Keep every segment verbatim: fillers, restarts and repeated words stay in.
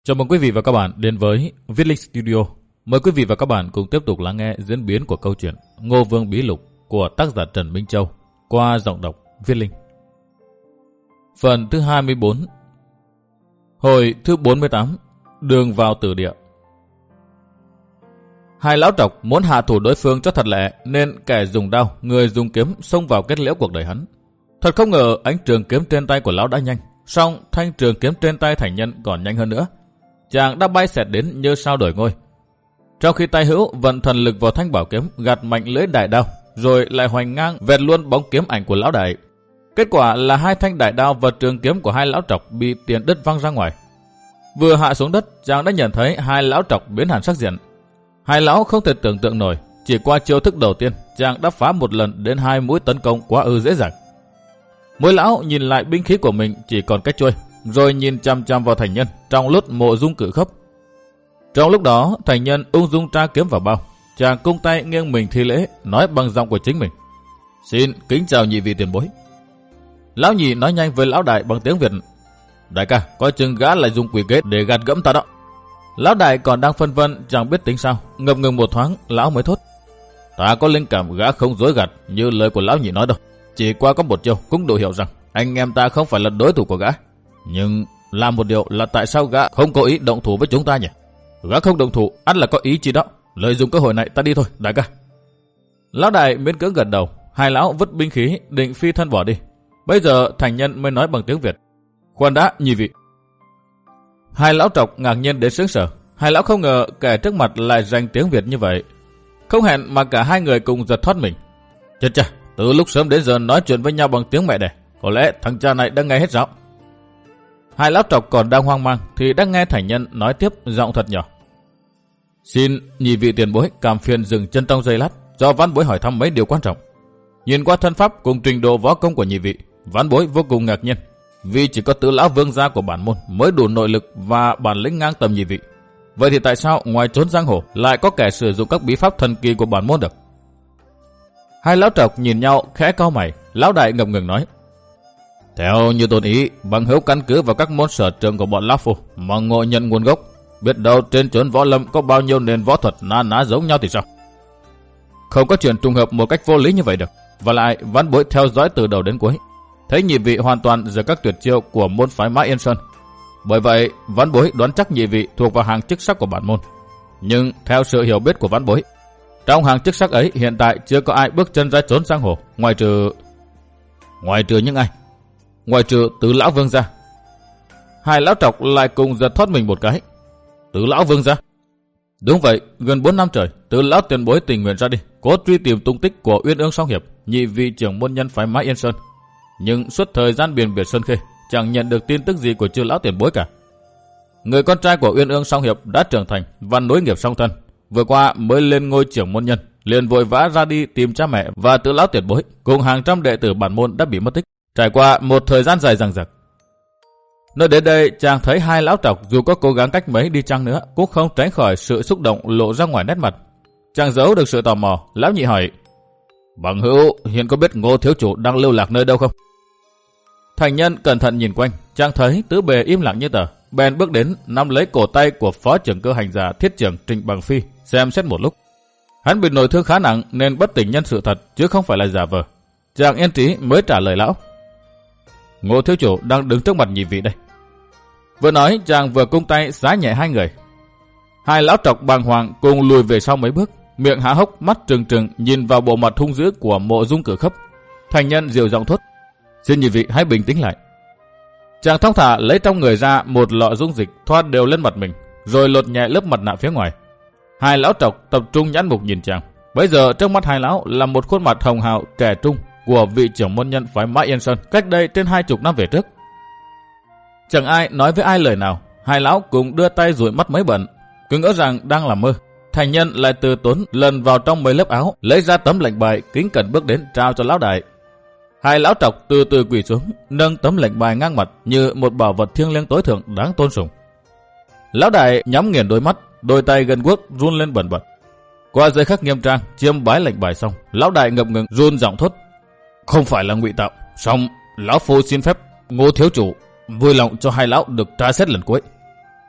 Chào mừng quý vị và các bạn đến với Viết Linh Studio. Mời quý vị và các bạn cùng tiếp tục lắng nghe diễn biến của câu chuyện Ngô Vương Bí Lục của tác giả Trần Minh Châu qua giọng đọc Viết Linh. Phần thứ hai mươi bốn. Hồi thứ bốn mươi tám. Đường vào tử địa. Hai lão trọc muốn hạ thủ đối phương cho thật lẹ, nên kẻ dùng đao, người dùng kiếm xông vào kết liễu cuộc đời hắn. Thật không ngờ ánh trường kiếm trên tay của lão đã nhanh, song thanh trường kiếm trên tay Thành Nhân còn nhanh hơn nữa. Chàng đã bay xẹt đến như sao đổi ngôi. Trong khi tay hữu vận thần lực vào thanh bảo kiếm, gạt mạnh lưỡi đại đao, rồi lại hoành ngang vẹt luôn bóng kiếm ảnh của lão đại. Kết quả là hai thanh đại đao và trường kiếm của hai lão trọc bị tiền đứt văng ra ngoài. Vừa hạ xuống đất, chàng đã nhận thấy hai lão trọc biến hẳn sắc diện. Hai lão không thể tưởng tượng nổi, chỉ qua chiêu thức đầu tiên, chàng đã phá một lần đến hai mũi tấn công quá ư dễ dàng. Mỗi lão nhìn lại binh khí của mình chỉ còn cách chuôi, rồi nhìn chăm chăm vào Thành Nhân trong lúc Mộ Dung cử khấp. Trong lúc đó, Thành Nhân ung dung tra kiếm vào bao, chàng cung tay nghiêng mình thi lễ, nói bằng giọng của chính mình: "Xin kính chào nhị vị tiền bối." Lão nhị nói nhanh với lão đại bằng tiếng Việt: "Đại ca, coi chừng gã lại dùng quỷ kế để gạt gẫm ta đó." Lão đại còn đang phân vân chẳng biết tính sao, ngập ngừng một thoáng, lão mới thốt: "Ta có linh cảm gã không dối gạt như lời của lão nhị nói đâu. Chỉ qua có một chiêu cũng đủ hiểu rằng anh em ta không phải là đối thủ của gã. Nhưng làm một điều là tại sao gã không có ý động thủ với chúng ta nhỉ? Gã không động thủ, ắt là có ý chi đó. Lợi dụng cơ hội này ta đi thôi, đại ca." Lão đại miễn cưỡng gật đầu. Hai lão vứt binh khí định phi thân bỏ đi. Bây giờ Thành Nhân mới nói bằng tiếng Việt: "Khoan đã, nhị vị." Hai lão trọc ngạc nhiên đến sững sờ. Hai lão không ngờ kẻ trước mặt lại rành tiếng Việt như vậy. Không hẹn mà cả hai người cùng giật thoát mình. Chết cha, từ lúc sớm đến giờ nói chuyện với nhau bằng tiếng mẹ đẻ, có lẽ thằng cha này đã nghe hết rõ. Hai lão trọc còn đang hoang mang thì đã nghe Thành Nhân nói tiếp giọng thật nhỏ: "Xin nhị vị tiền bối cảm phiền dừng chân trong giây lát, cho vãn bối hỏi thăm mấy điều quan trọng. Nhìn qua thân pháp cùng trình độ võ công của nhị vị, vãn bối vô cùng ngạc nhiên, vì chỉ có tứ lão vương gia của bản môn mới đủ nội lực và bản lĩnh ngang tầm nhị vị. Vậy thì tại sao ngoài trốn giang hồ lại có kẻ sử dụng các bí pháp thần kỳ của bản môn được?" Hai lão trọc nhìn nhau khẽ cau mày. Lão đại ngập ngừng nói: "Theo như tôn ý, bằng hữu căn cứ vào các môn sở trường của bọn lão phu mà ngộ nhận nguồn gốc, biết đâu trên chốn võ lâm có bao nhiêu nền võ thuật na ná giống nhau thì sao? Không có chuyện trùng hợp một cách vô lý như vậy được. Và lại vãn bối theo dõi từ đầu đến cuối, thấy nhị vị hoàn toàn giữa các tuyệt chiêu của môn phái Mã Yên Sơn. Bởi vậy vãn bối đoán chắc nhị vị thuộc vào hàng chức sắc của bản môn. Nhưng theo sự hiểu biết của vãn bối, trong hàng chức sắc ấy hiện tại chưa có ai bước chân ra trốn giang hồ, ngoài trừ ngoài trừ những ai? Ngoài trừ tứ lão vương gia." Hai lão trọc lại cùng giật thoát mình một cái. Tứ lão vương gia? Đúng vậy, gần bốn năm trời, tứ lão tiền bối tình nguyện ra đi, cố truy tìm tung tích của Uyên Ương Song Hiệp, nhị vị trưởng môn nhân phái Mã Yên Sơn. Nhưng suốt thời gian biển biệt Sơn Khê, chẳng nhận được tin tức gì của chư lão tiền bối cả. Người con trai của Uyên Ương Song Hiệp đã trưởng thành và nối nghiệp song thân, vừa qua mới lên ngôi trưởng môn nhân, liền vội vã ra đi tìm cha mẹ và tứ lão tiền bối cùng hàng trăm đệ tử bản môn đã bị mất tích. Trải qua một thời gian dài dằng dặc. Nói đến đây, chàng thấy hai lão trọc dù có cố gắng cách mấy đi chăng nữa cũng không tránh khỏi sự xúc động lộ ra ngoài nét mặt. Chàng giấu được sự tò mò, lão nhị hỏi: "Bằng hữu hiện có biết Ngô thiếu chủ đang lưu lạc nơi đâu không?" Thành Nhân cẩn thận nhìn quanh, chàng thấy tứ bề im lặng như tờ, bèn bước đến nắm lấy cổ tay của phó trưởng cơ hành giả thiết trưởng Trịnh Bằng Phi, xem xét một lúc. Hắn bị nội thương khá nặng nên bất tỉnh nhân sự thật chứ không phải là giả vờ. Chàng yên trí mới trả lời lão: "Ngô thiếu chủ đang đứng trước mặt nhị vị đây." Vừa nói chàng vừa cung tay xá nhẹ hai người. Hai lão trọc bàng hoàng cùng lùi về sau mấy bước, miệng há hốc, mắt trừng trừng nhìn vào bộ mặt hung dữ của Mộ Dung cử khấp. Thành Nhân dịu giọng thốt: "Xin nhị vị hãy bình tĩnh lại." Chàng thong thả lấy trong người ra một lọ dung dịch thoa đều lên mặt mình, rồi lột nhẹ lớp mặt nạ phía ngoài. Hai lão trọc tập trung nhãn mục nhìn chàng. Bây giờ trước mắt hai lão là một khuôn mặt hồng hào trẻ trung của vị trưởng môn nhân phái Mã Yên Sơn cách đây trên hai chục năm về trước. Chẳng ai nói với ai lời nào, hai lão cùng đưa tay dụi mắt mấy bận, cứ ngỡ rằng đang làm mơ. Thành Nhân lại từ tốn lần vào trong mấy lớp áo, lấy ra tấm lệnh bài, kính cẩn bước đến trao cho lão đại. Hai lão trọc từ từ quỳ xuống, nâng tấm lệnh bài ngang mặt như một bảo vật thiêng liêng tối thượng đáng tôn sùng. Lão đại nhắm nghiền đôi mắt, đôi tay gần guốc run lên bần bật. Qua giây khắc nghiêm trang chiêm bái lệnh bài xong, lão đại ngập ngừng run giọng thốt: "Không phải là ngụy tạo, song lão phu xin phép Ngô thiếu chủ vui lòng cho hai lão được tra xét lần cuối."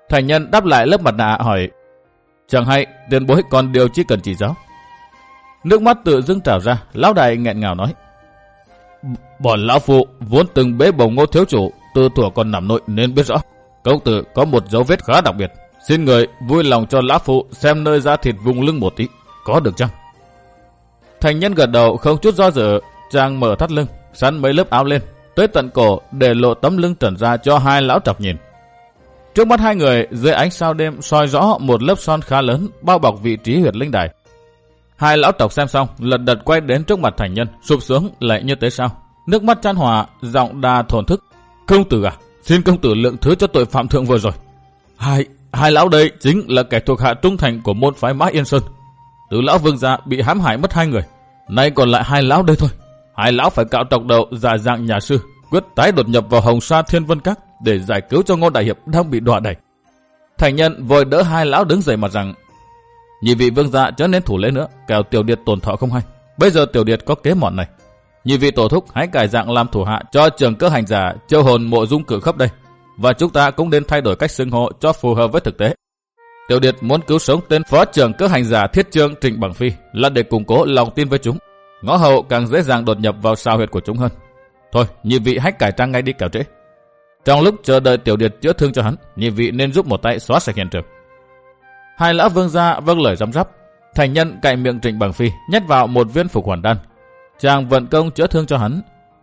Thành nhân đáp lại lớp mặt nạ hỏi: Chẳng hay tiền bối còn điều chi cần chỉ giáo? Nước mắt tự dưng trào ra, lão đại nghẹn ngào nói: Bọn lão phụ vốn từng bế bồng Ngô thiếu chủ từ thuở còn nằm nội nên biết rõ. Công tử có một dấu vết khá đặc biệt, xin người vui lòng cho lão phụ xem nơi da thịt vùng lưng một tí, có được chăng? Thành nhân gật đầu không chút do dự, chàng mở thắt lưng, sắn mấy lớp áo lên, tới tận cổ để lộ tấm lưng trần ra cho hai lão trọc nhìn. Trước mắt hai người, dưới ánh sao đêm soi rõ một lớp son khá lớn bao bọc vị trí huyệt linh đài. Hai lão trọc xem xong, lật đật quay đến trước mặt thành nhân, sụp xuống lạy như thế sao. Nước mắt chan hòa, giọng đà thổn thức: Công tử à, xin công tử lượng thứ cho tội phạm thượng vừa rồi. Hai hai lão đây chính là kẻ thuộc hạ trung thành của môn phái Mã Yên Sơn. Từ lão vương gia bị hãm hại mất hai người, nay còn lại hai lão đây thôi. Hai lão phải cạo trọc đầu giả dạng nhà sư, quyết tái đột nhập vào Hồng Sa Thiên Vân Các để giải cứu cho Ngô đại hiệp đang bị đọa đày. Thành nhân vội đỡ hai lão đứng dậy mà rằng: Nhị vị vương gia chớ nên thủ lễ nữa, kẻo tiểu điệt tổn thọ không hay. Bây giờ tiểu điệt có kế mọn này, nhị vị tổ thúc hãy cải dạng làm thủ hạ cho trưởng cơ hành giả Chiêu Hồn Mộ Dung Cử Khấp đây, và chúng ta cũng nên thay đổi cách xưng hô cho phù hợp với thực tế. Tiểu điệt muốn cứu sống tên phó trưởng cơ hành giả Thiết Trương Trịnh Bằng Phi là để củng cố lòng tin với chúng, ngõ hậu càng dễ dàng đột nhập vào sao huyệt của chúng hơn. Thôi, nhị vị hãy cải trang ngay đi kẻo trễ. Trong lúc chờ đợi tiểu điệt chữa thương cho hắn, nhị vị nên giúp một tay xóa sạch hiện trường. Hai lão vương gia vâng lời răm rắp. Thành nhân cạy miệng Trịnh Bằng Phi nhét vào một viên phục hoàn đan, chàng vận công chữa thương cho hắn.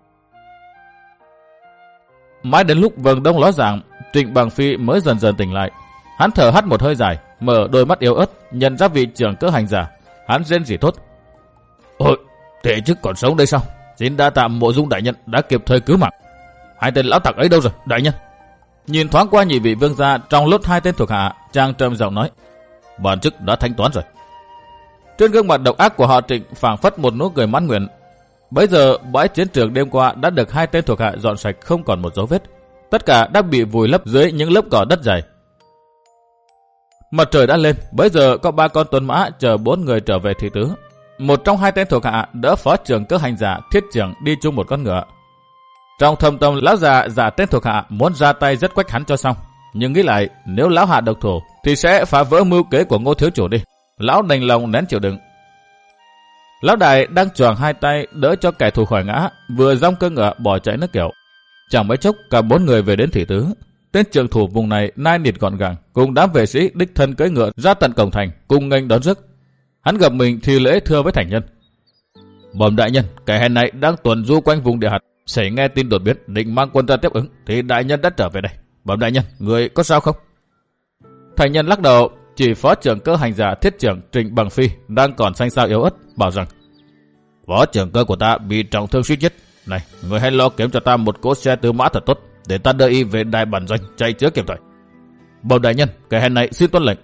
Mãi đến lúc vầng đông ló dạng, Trịnh Bằng Phi mới dần dần tỉnh lại. Hắn thở hắt một hơi dài, mở đôi mắt yếu ớt, nhận ra vị trưởng cơ hành giả. Hắn rên rỉ thốt: Ôi, thể chức còn sống đây sao? Xin đa tạ Mộ Dung đại nhân đã kịp thời cứu mạng. Hai tên lão tặc ấy đâu rồi, đại nhân? Nhìn thoáng qua nhị vị vương gia trong lúc hai tên thuộc hạ, chàng trầm giọng nói: Bản chức đã thanh toán rồi. Trên gương mặt độc ác của họ Trịnh phảng phất một nụ cười mãn nguyện. Bấy giờ bãi chiến trường đêm qua đã được hai tên thuộc hạ dọn sạch không còn một dấu vết. Tất cả đã bị vùi lấp dưới những lớp cỏ đất dày. Mặt trời đã lên, bấy giờ có ba con tuấn mã chờ bốn người trở về thị tứ. Một trong hai tên thuộc hạ đỡ phó trưởng cơ hành giả Thiết Trưởng đi chung một con ngựa. Trong thâm tâm lão già giả tên thuộc hạ muốn ra tay rất quách hắn cho xong, nhưng nghĩ lại nếu lão hạ độc thủ thì sẽ phá vỡ mưu kế của Ngô thiếu chủ đi. Lão đành lòng nén chịu đựng. Lão đại đang choàng hai tay đỡ cho kẻ thù khỏi ngã, vừa dong cơ ngựa bỏ chạy nước kiểu. Chẳng mấy chốc cả bốn người về đến thị tứ. Tên trưởng thủ vùng này nai nịt gọn gàng, cùng đám vệ sĩ đích thân cưỡi ngựa ra tận cổng thành, cùng nghênh đón rước. Hắn gặp mình thì lễ thưa với thành nhân: Bẩm đại nhân, kẻ hèn này đang tuần du quanh vùng địa hạt, xảy nghe tin đột biến định mang quân ra tiếp ứng, thì đại nhân đã trở về đây. Bẩm đại nhân, người có sao không? Thành nhân lắc đầu, chỉ phó trưởng cơ hành giả Thiết Trưởng Trịnh Bằng Phi đang còn xanh xao yếu ớt, bảo rằng: Phó trưởng cơ của ta bị trọng thương suýt chết. Này, người hãy lo kiếm cho ta một cỗ xe tứ mã thật tốt, để ta đưa y về đài bản doanh chạy chữa kịp thời. Bẩm đại nhân, kẻ hèn này xin tuân lệnh.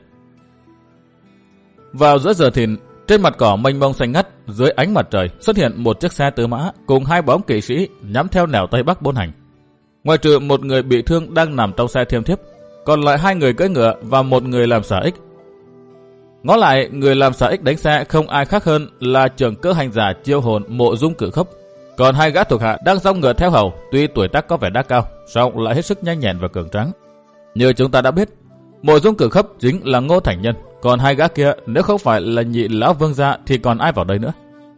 Vào giữa giờ thìn, trên mặt cỏ mênh mông xanh ngắt, dưới ánh mặt trời xuất hiện một chiếc xe tứ mã cùng hai bóng kỵ sĩ nhắm theo nẻo tây bắc bốn hành. Ngoài trừ một người bị thương đang nằm trong xe thiêm thiếp, còn lại hai người cưỡi ngựa và một người làm xả ích. Ngó lại, người làm xả ích đánh xe không ai khác hơn là trưởng cơ hành giả Chiêu Hồn Mộ Dung Cử Khấp. Còn hai gã thuộc hạ đang dong ngựa theo hầu, tuy tuổi tác có vẻ đã cao, song lại hết sức nhanh nhẹn và cường tráng. Như chúng ta đã biết, Mộ Dung Cử Khấp chính là Ngô Thành Nhân, còn hai gã kia nếu không phải là nhị lão vương gia thì còn ai vào đây nữa.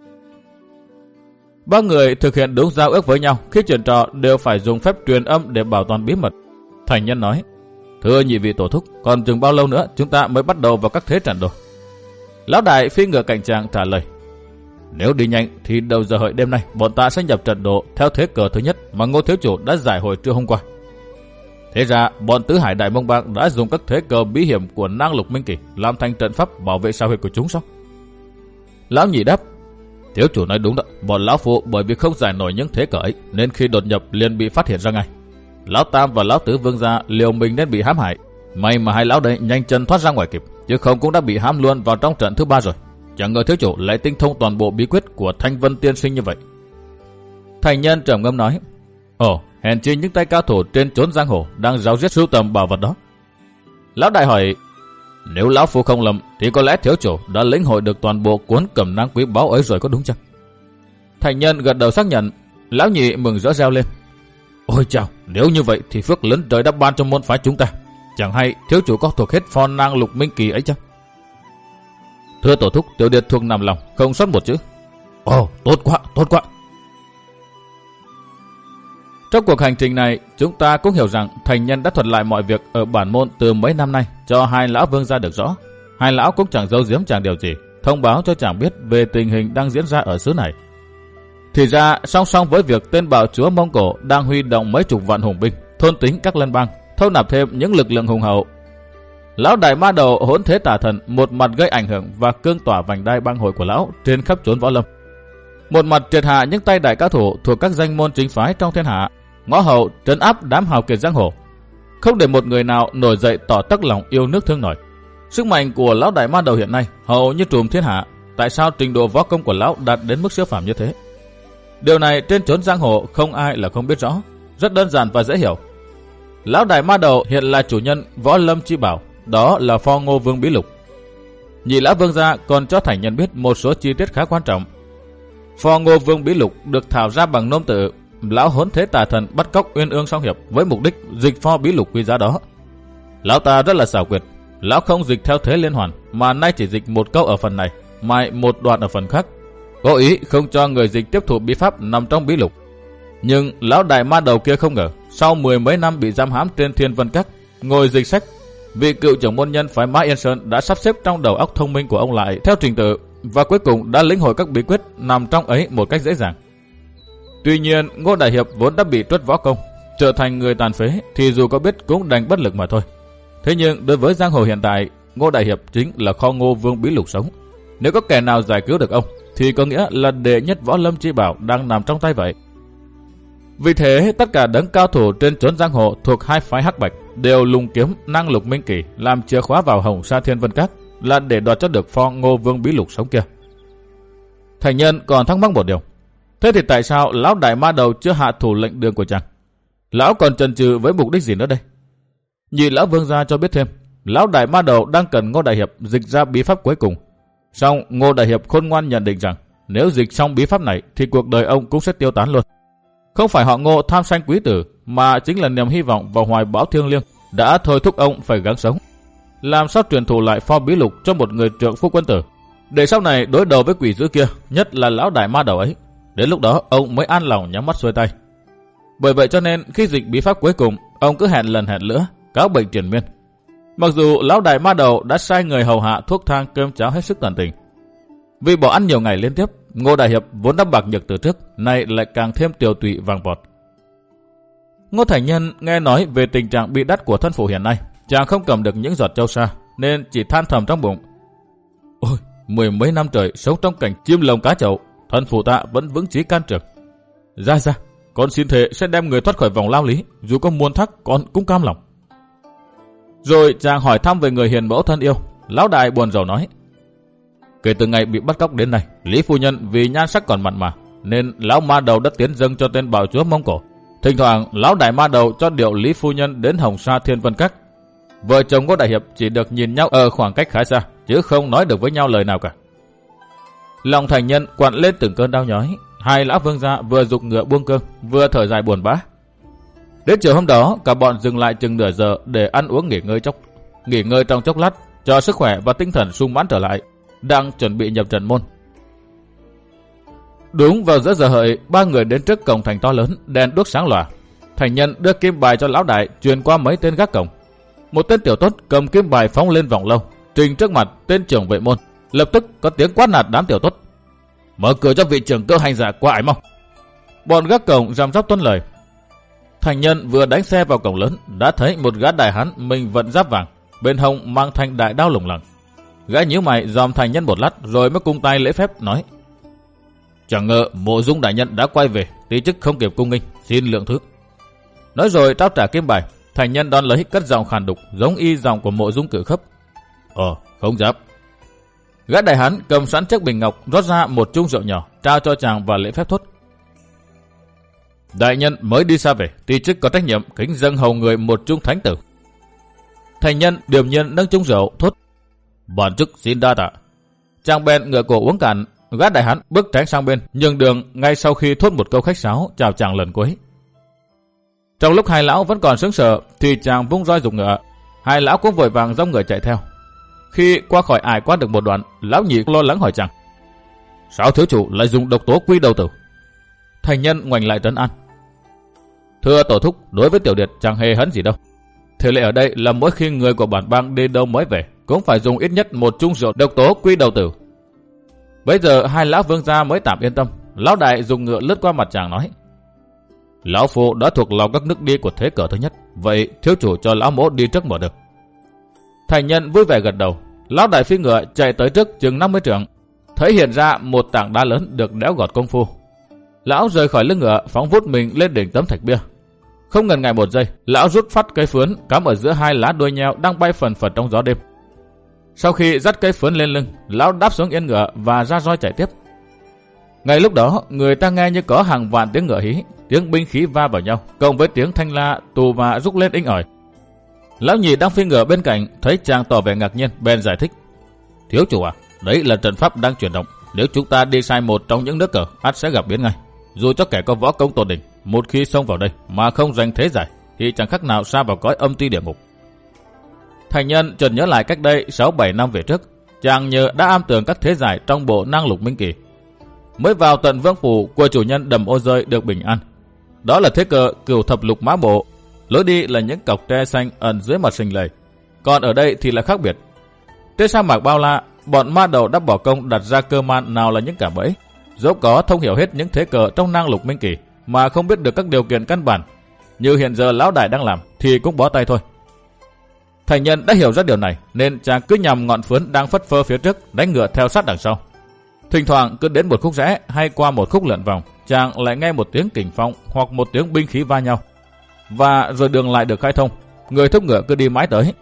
Ba người thực hiện đúng giao ước với nhau, khi chuyện trò đều phải dùng phép truyền âm để bảo toàn bí mật. Thành Nhân nói: Thưa nhị vị tổ thúc, còn chừng bao lâu nữa chúng ta mới bắt đầu vào các thế trận đồ? Lão đại phi ngựa cạnh tràng trả lời: Nếu đi nhanh thì đầu giờ hợi đêm nay bọn ta sẽ nhập trận đồ theo thế cờ thứ nhất mà Ngô thiếu chủ đã giải hồi trưa hôm qua. Thế ra bọn Tứ Hải Đại Mông Bang đã dùng các thế cờ bí hiểm của Nang Lục Minh Kỳ làm thành trận pháp bảo vệ sao huyệt của chúng sao? Lão nhị đáp: Thiếu chủ nói đúng đó, bọn lão phụ bởi vì không giải nổi những thế cờ ấy nên khi đột nhập liền bị phát hiện ra ngay. Lão Tam và lão Tứ vương gia liều mình nên bị hãm hại. May mà hai lão đấy nhanh chân thoát ra ngoài kịp, chứ không cũng đã bị hãm luôn vào trong trận thứ ba rồi. Chẳng ngờ thiếu chủ lại tinh thông toàn bộ bí quyết của Thanh Vân tiên sinh như vậy. Thành Nhân trầm ngâm nói: Ồ, hèn chi những tay cao thủ trên chốn giang hồ đang ráo riết sưu tầm bảo vật đó. Lão đại hỏi: Nếu lão phu không lầm thì có lẽ thiếu chủ đã lĩnh hội được toàn bộ cuốn cẩm nang quý báu ấy rồi, có đúng chăng? Thành Nhân gật đầu xác nhận. Lão nhị mừng rỡ reo lên: Ôi chào, nếu như vậy thì phước lớn trời đã ban cho môn phái chúng ta. Chẳng hay thiếu chủ có thuộc hết phò nang Lục Minh Kỳ ấy chăng? Thưa tổ thúc, tiểu điệt thuộc nằm lòng, không sót một chữ. Ồ, tốt quá, tốt quá. Trong cuộc hành trình này, chúng ta cũng hiểu rằng thành nhân đã thuật lại mọi việc ở bản môn từ mấy năm nay cho hai lão vương gia được rõ. Hai lão cũng chẳng giấu giếm chàng điều gì, thông báo cho chàng biết về tình hình đang diễn ra ở xứ này. Thì ra, song song với việc tên bạo chúa Mông Cổ đang huy động mấy chục vạn hùng binh, thôn tính các lân bang, thâu nạp thêm những lực lượng hùng hậu, lão đại ma đầu Hỗn Thế Tà Thần một mặt gây ảnh hưởng và cương tỏa vành đai bang hội của lão trên khắp chốn võ lâm, một mặt triệt hạ những tay đại cao thủ thuộc các danh môn chính phái trong thiên hạ, ngõ hậu trấn áp đám hào kiệt giang hồ, không để một người nào nổi dậy tỏ tắc lòng yêu nước thương nổi. Sức mạnh của lão đại ma đầu hiện nay hầu như trùm thiên hạ. Tại sao trình độ võ công của lão đạt đến mức siêu phàm như thế? Điều này trên chốn giang hồ không ai là không biết rõ, rất đơn giản và dễ hiểu. Lão đại ma đầu hiện là chủ nhân võ lâm chi bảo, đó là Pho Ngô Vương Bí Lục. Nhị lão vương gia còn cho thành nhân biết một số chi tiết khá quan trọng. Pho Ngô Vương Bí Lục được thảo ra bằng nôm tự lão Hỗn Thế Tà Thần bắt cóc Uyên Ương Song Hiệp với mục đích dịch pho bí lục quý giá đó. Lão ta rất là xảo quyệt, lão không dịch theo thế liên hoàn, mà nay chỉ dịch một câu ở phần này, mai một đoạn ở phần khác, cố ý không cho người dịch tiếp thụ bí pháp nằm trong bí lục. Nhưng lão đại ma đầu kia không ngờ, sau mười mấy năm bị giam hãm trên Thiên Vân Các, ngồi dịch sách, vị cựu trưởng môn nhân phái Mã Yên Sơn đã sắp xếp trong đầu óc thông minh của ông lại theo trình tự, và cuối cùng đã lĩnh hội các bí quyết nằm trong ấy một cách dễ dàng. Tuy nhiên, Ngô Đại Hiệp vốn đã bị truất võ công, trở thành người tàn phế, thì dù có biết cũng đành bất lực mà thôi. Thế nhưng đối với giang hồ hiện tại, Ngô Đại Hiệp chính là kho Ngô Vương Bí Lục sống. Nếu có kẻ nào giải cứu được ông, thì có nghĩa là đệ nhất võ lâm chi bảo đang nằm trong tay vậy. Vì thế, tất cả đấng cao thủ trên chốn giang hồ thuộc hai phái hắc bạch đều lùng kiếm năng Lục Minh Kỳ làm chìa khóa vào Hồng Sa Thiên Vân Các, là để đoạt cho được pho Ngô Vương Bí Lục sống kia. Thành nhân còn thắc mắc một điều. Thế thì tại sao lão đại ma đầu chưa hạ thủ lệnh đường của chàng? Lão còn chần chừ với mục đích gì nữa đây? Nhị lão vương gia cho biết thêm, lão đại ma đầu đang cần Ngô Đại Hiệp dịch ra bí pháp cuối cùng. Song Ngô Đại Hiệp khôn ngoan nhận định rằng nếu dịch xong bí pháp này thì cuộc đời ông cũng sẽ tiêu tán luôn. Không phải họ Ngô tham sanh quý tử, mà chính là niềm hy vọng và hoài bão thiêng liêng đã thôi thúc ông phải gắng sống. Làm sao truyền thụ lại pho bí lục cho một người trượng phu quân tử, để sau này đối đầu với quỷ dữ kia, nhất là lão đại ma đầu ấy. Đến lúc đó ông mới an lòng nhắm mắt xuôi tay. Bởi vậy cho nên khi dịch bí pháp cuối cùng, ông cứ hẹn lần hẹn nữa, cáo bệnh triền miên. Mặc dù lão đại ma đầu đã sai người hầu hạ thuốc thang cơm cháo hết sức tận tình. Vì bỏ ăn nhiều ngày liên tiếp, Ngô Đại Hiệp vốn đã bạc nhược từ trước, nay lại càng thêm tiều tụy vàng vọt. Ngô Thành Nhân nghe nói về tình trạng bị đắt của thân phụ hiện nay, chàng không cầm được những giọt châu sa, nên chỉ than thầm trong bụng. Ôi, mười mấy năm trời sống trong cảnh chim lồng cá chậu, thân phụ ta vẫn vững chí can trường. Ra ra, con xin thề sẽ đem người thoát khỏi vòng lao lý, dù có muôn thắc con cũng cam lòng. Rồi chàng hỏi thăm về người hiền mẫu thân yêu. Lão đại buồn rầu nói, kể từ ngày bị bắt cóc đến nay, Lý phu nhân vì nhan sắc còn mặn mà, nên lão ma đầu đã tiến dâng cho tên bạo chúa Mông Cổ. Thỉnh thoảng lão đại ma đầu cho điệu Lý phu nhân đến Hồng Sa Thiên Vân Các. Vợ chồng Ngô Đại Hiệp chỉ được nhìn nhau ở khoảng cách khá xa, chứ không nói được với nhau lời nào cả. Lòng Thành Nhân quặn lên từng cơn đau nhói. Hai lão vương gia vừa giục ngựa buông cơm, vừa thở dài buồn bã. Đến chiều hôm đó, cả bọn dừng lại chừng nửa giờ để ăn uống nghỉ ngơi chốc, nghỉ ngơi trong chốc lát, cho sức khỏe và tinh thần sung mãn trở lại, đang chuẩn bị nhập trận môn. Đúng vào giữa giờ hợi, ba người đến trước cổng thành to lớn, đèn đuốc sáng lòa. Thành Nhân đưa kim bài cho lão đại, truyền qua mấy tên gác cổng. Một tên tiểu tốt cầm kim bài phóng lên vòng lâu, trình trước mặt tên trưởng vệ môn. Lập tức có tiếng quát nạt đám tiểu tốt. Mở cửa cho vị trưởng cơ hành giả qua ải mau. Bọn gác cổng răm rắp tuân lời. Thành Nhân vừa đánh xe vào cổng lớn, đã thấy một gã đại hán mình vận giáp vàng, bên hông mang thanh đại đao lủng lẳng. Gã nhíu mày dòm Thành Nhân một lát, rồi mới cung tay lễ phép nói: Chẳng ngờ Mộ Dung đại nhân đã quay về, tí chức không kịp cung nghinh, xin lượng thứ. Nói rồi trao trả kim bài. Thành Nhân đón lấy cất giọng khàn đục, giống y giọng của Mộ Dung Cử Khấp. Ờ, không dám. Gã đại hán cầm sẵn chiếc bình ngọc, rót ra một chung rượu nhỏ, trao cho chàng và lễ phép thốt: Đại nhân mới đi xa về, tí chức có trách nhiệm kính dâng hầu người một chung thánh tử. Thành Nhân điềm nhiên nâng chung rượu thốt: Bản chức xin đa tạ. Chàng bèn ngửa cổ uống cạn. Gã đại hán bước tránh sang bên, nhường đường ngay sau khi thốt một câu khách sáo chào chàng lần cuối. Trong lúc hai lão vẫn còn sững sờ, thì chàng vung roi giục ngựa. Hai lão cũng vội vàng dòng người chạy theo. Khi qua khỏi ải qua được một đoạn, lão nhị lo lắng hỏi chàng: sao thiếu chủ lại dùng độc tố quy đầu tử? Thành nhân ngoảnh lại trấn an: thưa tổ thúc, đối với tiểu điệt chẳng hề hấn gì đâu. Thế lệ ở đây là mỗi khi người của bản bang đi đâu mới về, cũng phải dùng ít nhất một chung rượu độc tố quy đầu tử. Bây giờ hai lão vương gia mới tạm yên tâm. Lão đại dùng ngựa lướt qua mặt chàng nói: lão phu đã thuộc lòng các nước đi của thế cờ thứ nhất, vậy thiếu chủ cho lão mỗ đi trước một được. Thành nhân vui vẻ gật đầu. Lão đại phi ngựa chạy tới trước chừng năm mươi trượng, thấy hiện ra một tảng đá lớn được đẽo gọt công phu. Lão rời khỏi lưng ngựa, phóng vút mình lên đỉnh tấm thạch bia. Không ngần ngại một giây, lão rút phát cây phướn cắm ở giữa hai lá đuôi nheo đang bay phần phật trong gió đêm. Sau khi dắt cây phướn lên lưng, lão đáp xuống yên ngựa và ra roi chạy tiếp. Ngay lúc đó, người ta nghe như có hàng vạn tiếng ngựa hí, tiếng binh khí va vào nhau, cộng với tiếng thanh la tù và rúc lên inh ỏi. Lão nhị đang phi ngựa bên cạnh thấy chàng tỏ vẻ ngạc nhiên, bèn giải thích: thiếu chủ à, đấy là trận pháp đang chuyển động. Nếu chúng ta đi sai một trong những nước cờ, ắt sẽ gặp biến ngay. Dù cho kẻ có võ công tột đỉnh, một khi xông vào đây mà không giành thế giải, thì chẳng khác nào sa vào cõi âm ti địa ngục. Thành nhân chợt nhớ lại cách đây sáu bảy năm về trước, chàng nhờ đã am tường các thế giải trong bộ Năng Lục Minh Kỳ. Mới vào tận vương phủ của chủ nhân Đầm Ô Rơi được bình an. Đó là thế cờ Cửu Thập Lục Mã Bộ, lối đi là những cọc tre xanh ẩn dưới mặt sình lầy. Còn ở đây thì là khác biệt. Trên sa mạc bao la, bọn ma đầu đã bỏ công đặt ra cơ man nào là những cả bẫy. Dẫu có thông hiểu hết những thế cờ trong Năng Lục Minh Kỳ mà không biết được các điều kiện căn bản như hiện giờ lão đại đang làm thì cũng bó tay thôi. Thành nhân đã hiểu ra điều này nên chàng cứ nhằm ngọn phướn đang phất phơ phía trước đánh ngựa theo sát đằng sau. Thỉnh thoảng cứ đến một khúc rẽ hay qua một khúc lượn vòng, chàng lại nghe một tiếng kình phong hoặc một tiếng binh khí va nhau, và rồi đường lại được khai thông. Người thúc ngựa cứ đi mãi tới.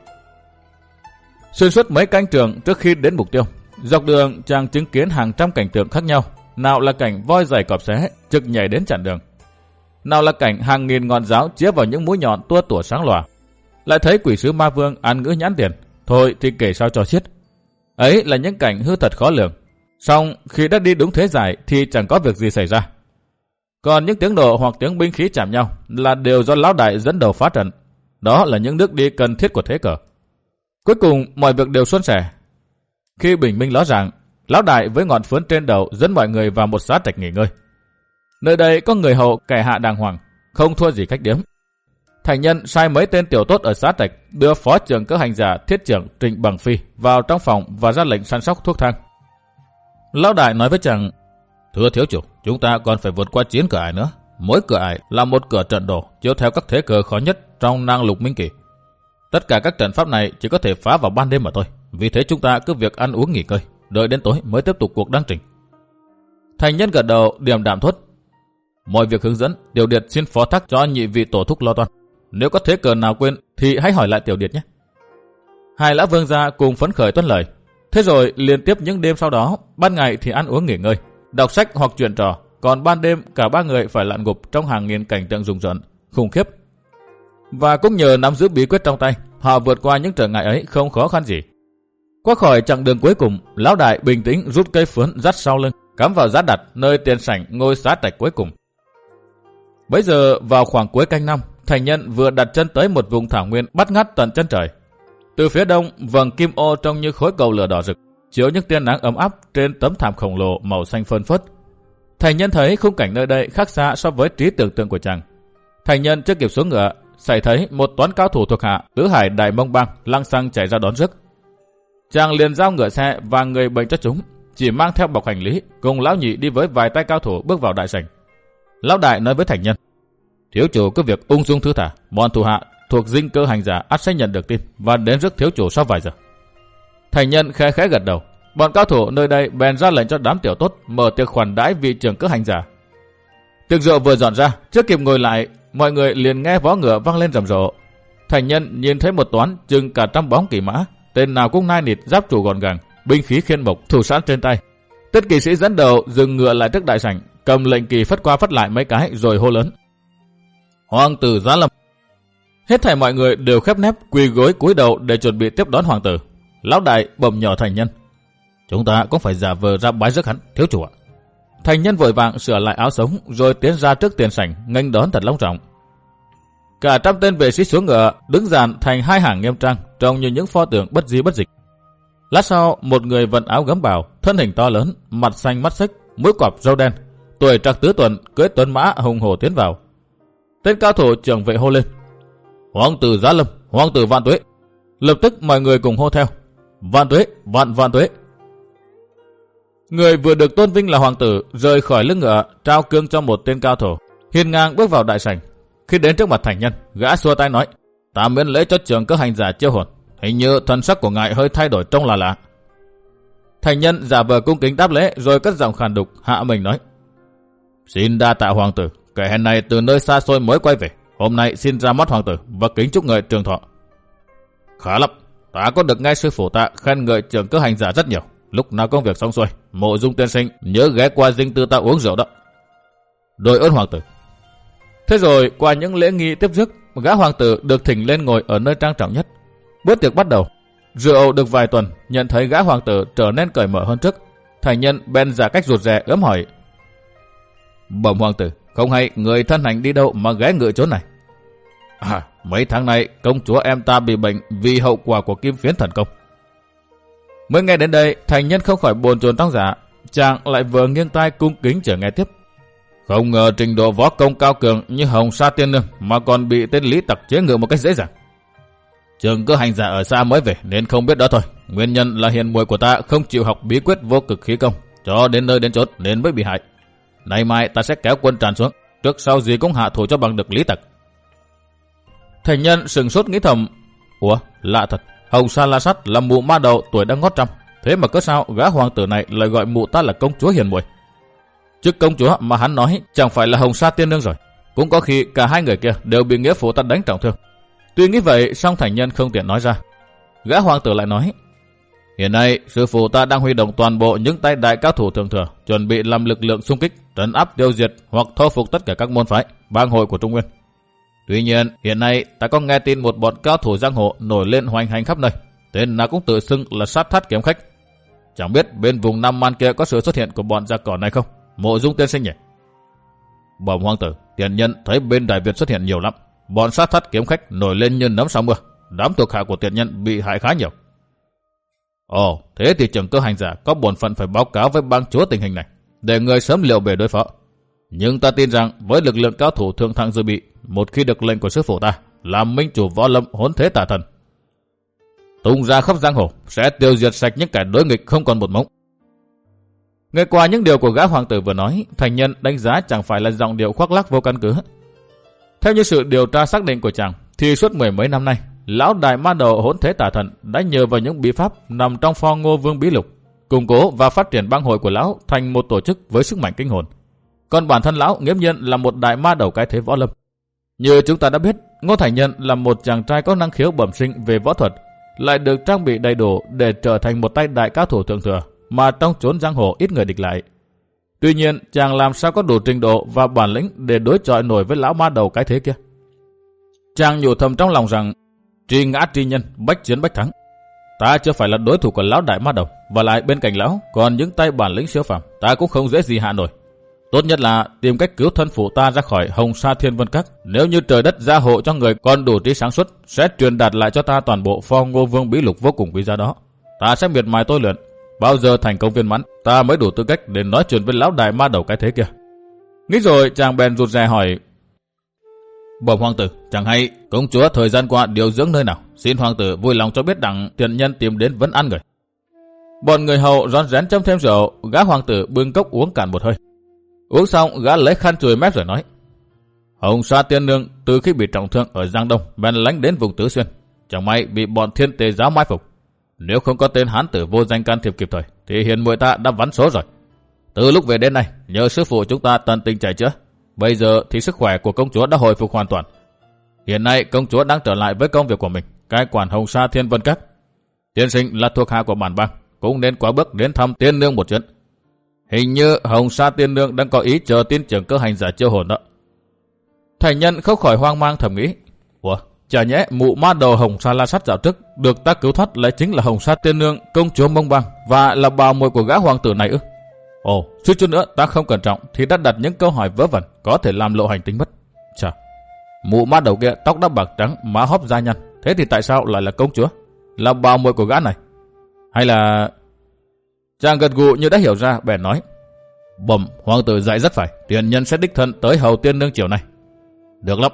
Xuyên suốt mấy canh trường trước khi đến mục tiêu, dọc đường chàng chứng kiến hàng trăm cảnh tượng khác nhau. Nào là cảnh voi giày cọp xé trực nhảy đến chặn đường, nào là cảnh hàng nghìn ngọn giáo chĩa vào những mũi nhọn tua tủa sáng lòa. Lại thấy quỷ sứ ma vương ăn ngữ nhãn tiền, thôi thì kể sao cho xiết. Ấy là những cảnh hư thật khó lường. Song khi đã đi đúng thế giải thì chẳng có việc gì xảy ra. Còn những tiếng nổ hoặc tiếng binh khí chạm nhau là đều do lão đại dẫn đầu phá trận. Đó là những nước đi cần thiết của thế cờ. Cuối cùng mọi việc đều suôn sẻ. Khi bình minh ló rạng, lão đại với ngọn phướn trên đầu dẫn mọi người vào một xá trạch nghỉ ngơi. Nơi đây có người hầu kẻ hạ đàng hoàng, không thua gì khách điếm. Thành nhân sai mấy tên tiểu tốt ở xá trạch đưa phó trưởng cơ hành giả thiết trưởng Trịnh Bằng Phi vào trong phòng và ra lệnh săn sóc thuốc thang. Lão đại nói với chàng: thưa thiếu chủ, chúng ta còn phải vượt qua chín cửa ải nữa. Mỗi cửa ải là một cửa trận đồ chiếu theo các thế cờ khó nhất trong Năng Lục Minh Kỳ. Tất cả các trận pháp này chỉ có thể phá vào ban đêm mà thôi. Vì thế chúng ta cứ việc ăn uống nghỉ ngơi, đợi đến tối mới tiếp tục cuộc đăng trình. Thành nhân gật đầu điềm đạm thốt: mọi việc hướng dẫn Tiểu Điệt xin phó thác cho nhị vị tổ thúc lo toan. Nếu có thế cờ nào quên thì hãy hỏi lại Tiểu Điệt nhé. Hai lão vương gia cùng phấn khởi tuân lời. Thế rồi liên tiếp những đêm sau đó, ban ngày thì ăn uống nghỉ ngơi, đọc sách hoặc chuyện trò, còn ban đêm cả ba người phải lặn ngục trong hàng nghìn cảnh tượng rùng rợn, khủng khiếp. Và cũng nhờ nắm giữ bí quyết trong tay, họ vượt qua những trở ngại ấy không khó khăn gì. Qua khỏi chặng đường cuối cùng, lão đại bình tĩnh rút cây phướn dắt sau lưng, cắm vào giá đặt nơi tiền sảnh ngôi xá trạch cuối cùng. Bấy giờ vào khoảng cuối canh năm, thành nhân vừa đặt chân tới một vùng thảo nguyên bắt ngắt tận chân trời. Từ phía đông, vầng kim ô trông như khối cầu lửa đỏ rực, chiếu những tia nắng ấm áp trên tấm thảm khổng lồ màu xanh phơn phớt. Thành nhân thấy khung cảnh nơi đây khác xa so với trí tưởng tượng của chàng. Thành nhân chưa kịp xuống ngựa, xảy thấy một toán cao thủ thuộc hạ tứ hải Đại Mông Bang lăng xăng chạy ra đón rước. Chàng liền giao ngựa xe và người bệnh cho chúng, chỉ mang theo bọc hành lý, cùng lão nhị đi với vài tay cao thủ bước vào đại sảnh. Lão đại nói với thành nhân: thiếu chủ cứ việc ung dung thư thả, bọn thủ hạ thuộc dinh cơ hành giả ắt sẽ nhận được tin và đến rước thiếu chủ sau vài giờ. Thành nhân khẽ khẽ gật đầu. Bọn cao thủ nơi đây bèn ra lệnh cho đám tiểu tốt mở tiệc khoản đãi vị trưởng cơ hành giả. Tiệc rượu vừa dọn ra, chưa kịp ngồi lại, mọi người liền nghe vó ngựa vang lên rầm rộ. Thành nhân nhìn thấy một toán chừng cả trăm bóng kỵ mã, tên nào cũng nai nịt, giáp trụ gọn gàng, binh khí khiên mộc, thủ sẵn trên tay. Tất kỵ sĩ dẫn đầu dừng ngựa lại trước đại sảnh, cầm lệnh kỳ phất qua phất lại mấy cái rồi hô lớn: hoàng tử giá lâm! Hết thảy mọi người đều khép nép quỳ gối cúi đầu để chuẩn bị tiếp đón hoàng tử. Lão đại bẩm nhỏ thành nhân: chúng ta cũng phải giả vờ ra bái rước hắn, thiếu chủ ạ. Thành nhân vội vàng sửa lại áo sống rồi tiến ra trước tiền sảnh nghênh đón thật long trọng. Cả trăm tên vệ sĩ xuống ngựa, đứng dàn thành hai hàng nghiêm trang, trông như những pho tượng bất di bất dịch. Lát sau, một người vận áo gấm bào, thân hình to lớn, mặt xanh mắt xích, mũi quặp râu đen, tuổi trạc tứ tuần, cưỡi tuấn mã hùng hổ tiến vào. Tên cao thủ trưởng vệ hô lên: "Hoàng tử Giá Lâm, hoàng tử vạn tuế!" Lập tức mọi người cùng hô theo: "Vạn tuế, vạn vạn tuế!" Người vừa được tôn vinh là hoàng tử rời khỏi lưng ngựa, trao cương cho một tên cao thủ, hiên ngang bước vào đại sảnh. Khi đến trước mặt thành nhân, gã xua tay nói: "Ta miễn lễ cho trưởng cơ hành giả chiêu hồn, hình như thần sắc của ngài hơi thay đổi trông là lạ." Thành nhân giả vờ cung kính đáp lễ, rồi cất giọng khàn đục hạ mình nói: "Xin đa tạ hoàng tử, kẻ hèn này từ nơi xa xôi mới quay về, hôm nay xin ra mắt hoàng tử và kính chúc ngài trường thọ." "Khá lắm, ta có được nghe sư phụ ta khen ngợi trưởng cơ hành giả rất nhiều. Lúc nào công việc xong xuôi, Mộ Dung tiên sinh nhớ ghé qua dinh tư ta uống rượu đó." "Đội ơn hoàng tử." Thế rồi qua những lễ nghi tiếp rước, gã hoàng tử được thỉnh lên ngồi ở nơi trang trọng nhất. Bữa tiệc bắt đầu. Rượu được vài tuần, nhận thấy gã hoàng tử trở nên cởi mở hơn trước. Thành nhân bèn giả cách rụt rè ớm hỏi: "Bẩm hoàng tử, không hay người thân hành đi đâu mà ghé ngựa chỗ này?" "À, mấy tháng nay công chúa em ta bị bệnh vì hậu quả của kim phiến thần công." Mới nghe đến đây, thành nhân không khỏi bồn chồn trong dạ, chàng lại vừa nghiêng tai cung kính chờ nghe tiếp. Không ngờ trình độ võ công cao cường như Hồng Sa tiên nương mà còn bị tên Lý Tặc chế ngự một cách dễ dàng. Trường cơ hành giả ở xa mới về nên không biết đó thôi. Nguyên nhân là hiền muội của ta không chịu học bí quyết vô cực khí công, cho đến nơi đến chốn nên mới bị hại. Nay mai ta sẽ kéo quân tràn xuống, trước sau gì cũng hạ thủ cho bằng được Lý Tặc. Thành nhân sừng sốt nghĩ thầm: Ủa, lạ thật, Hồng Sa La Sát là mụ ma đầu tuổi đang ngót trăm, thế mà cớ sao gã hoàng tử này lại gọi mụ ta là công chúa hiền muội? Chứ công chúa mà hắn nói chẳng phải là Hồng Sa tiên nương rồi. Cũng có khi cả hai người kia đều bị nghĩa phụ ta đánh trọng thương. Tuy nghĩ vậy, song thành nhân không tiện nói ra. Gã hoàng tử lại nói: Hiện nay sư phụ ta đang huy động toàn bộ những tay đại cao thủ thượng thừa, chuẩn bị làm lực lượng xung kích, trấn áp tiêu diệt hoặc thu phục tất cả các môn phái, bang hội của Trung Nguyên. Tuy nhiên, hiện nay ta có nghe tin một bọn cao thủ giang hồ nổi lên hoành hành khắp nơi, tên nào cũng tự xưng là sát thát kiếm khách. Chẳng biết bên vùng Nam Man kia có sự xuất hiện của bọn gia cỏ này không? Mộ Dung tiên sinh nhỉ? Bẩm hoàng tử, tiền nhân thấy bên Đại Việt xuất hiện nhiều lắm. Bọn sát thát kiếm khách nổi lên như nấm sau mưa, đám thuộc hạ của tiền nhân bị hại khá nhiều. Ồ, thế thì trưởng cơ hành giả có bổn phận phải báo cáo với bang chúa tình hình này, để người sớm liệu bề đối phó. Nhưng ta tin rằng với lực lượng cao thủ thượng thặng dự bị, một khi được lệnh của sư phụ ta làm minh chủ võ lâm hỗn thế tả thần, tung ra khắp giang hồ, sẽ tiêu diệt sạch những kẻ đối nghịch không còn một mống. Nghe qua những điều của gã hoàng tử vừa nói, thành nhân đánh giá chẳng phải là giọng điệu khoác lác vô căn cứ. Theo như sự điều tra xác định của chàng, thì suốt mười mấy năm nay, lão đại ma đầu hỗn thế tả thần đã nhờ vào những bí pháp nằm trong pho Ngô Vương bí lục, củng cố và phát triển bang hội của lão thành một tổ chức với sức mạnh kinh hồn. Còn bản thân lão nghiễm nhiên là một đại ma đầu cái thế võ lâm. Như chúng ta đã biết, Ngô Thành Nhân là một chàng trai có năng khiếu bẩm sinh về võ thuật, lại được trang bị đầy đủ để trở thành một tay đại cao thủ thượng thừa mà trong chốn giang hồ ít người địch lại. Tuy nhiên, chàng làm sao có đủ trình độ và bản lĩnh để đối chọi nổi với lão ma đầu cái thế kia? Chàng nhủ thầm trong lòng rằng, tri ngã tri nhân, bách chiến bách thắng. Ta chưa phải là đối thủ của lão đại ma đầu, và lại bên cạnh lão còn những tay bản lĩnh siêu phàm, ta cũng không dễ gì hạ nổi. Tốt nhất là tìm cách cứu thân phụ ta ra khỏi Hồng Sa Thiên Vân Các. Nếu như trời đất gia hộ cho người còn đủ trí sáng suốt, sẽ truyền đạt lại cho ta toàn bộ pho Ngô Vương bí lục vô cùng quý giá đó. Ta sẽ miệt mài tôi luyện, bao giờ thành công viên mãn, ta mới đủ tư cách để nói chuyện với lão đại ma đầu cái thế kia. Nghĩ rồi, chàng bèn rụt rè hỏi: Bẩm hoàng tử, chẳng hay công chúa thời gian qua điều dưỡng nơi nào? Xin hoàng tử vui lòng cho biết đặng tiền nhân tìm đến vẫn ăn người. Bọn người hầu rón rén châm thêm rượu, gã hoàng tử bưng cốc uống cạn một hơi. Uống xong, gã lấy khăn chùi mép rồi nói: Hồng Sa tiên nương từ khi bị trọng thương ở Giang Đông bèn lánh đến vùng Tứ Xuyên, chẳng may bị bọn Thiên Tề giáo mai phục. Nếu không có tên hán tử vô danh can thiệp kịp thời, thì hiền muội ta đã vắn số rồi. Từ lúc về đến nay, nhờ sư phụ chúng ta tận tình chạy chữa, bây giờ thì sức khỏe của công chúa đã hồi phục hoàn toàn. Hiện nay công chúa đang trở lại với công việc của mình, cai quản Hồng Sa Thiên Vân Các. Tiên sinh là thuộc hạ của bản bang, cũng nên quá bước đến thăm tiên nương một chuyến. Hình như Hồng Sa tiên nương đang có ý chờ tin trưởng cơ hành giả chiêu hồn đó. Thành nhân không khỏi hoang mang thầm nghĩ: Ủa, chả nhẽ mụ ma đầu Hồng Sa La Sát dạo trước được ta cứu thoát lại chính là Hồng Sa tiên nương, công chúa Mông Bang và là bà muội của gã hoàng tử này ư? Ồ, suýt chút nữa ta không cẩn trọng thì đã đặt những câu hỏi vớ vẩn có thể làm lộ hành tính mất. Chà. Mụ má đầu kia tóc đã bạc trắng, má hóp da nhăn, thế thì tại sao lại là công chúa? Là bào muội của gã này? Hay là... Chàng gật gù như đã hiểu ra, bèn nói: Bẩm, hoàng tử dạy rất phải, tiền nhân sẽ đích thân tới hầu tiên nương chiều này. Được lắm.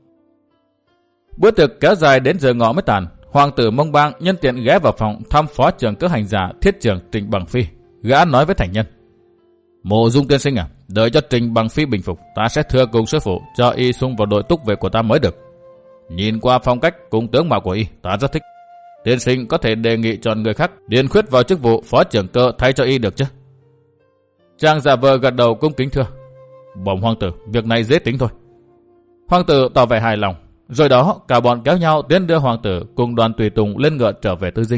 Bữa tiệc kéo dài đến giờ ngọ mới tàn. Hoàng tử Mông Bang nhân tiện ghé vào phòng thăm phó trưởng cỡ hành giả thiết trưởng Trình Bằng Phi. Gã nói với thành nhân: Mộ Dung tiên sinh à, đợi cho Trình Bằng Phi bình phục, ta sẽ thưa cùng sư phụ cho y xung vào đội túc vệ của ta mới được. Nhìn qua phong cách cùng tướng mạo của y, ta rất thích. Tiên sinh có thể đề nghị chọn người khác điền khuyết vào chức vụ phó trưởng cơ thay cho y được chứ? Chàng giả vờ gật đầu cung kính thưa: Bẩm hoàng tử, việc này dễ tính thôi. Hoàng tử tỏ vẻ hài lòng. Rồi đó cả bọn kéo nhau tiến đưa hoàng tử cùng đoàn tùy tùng lên ngựa trở về Tư Dinh.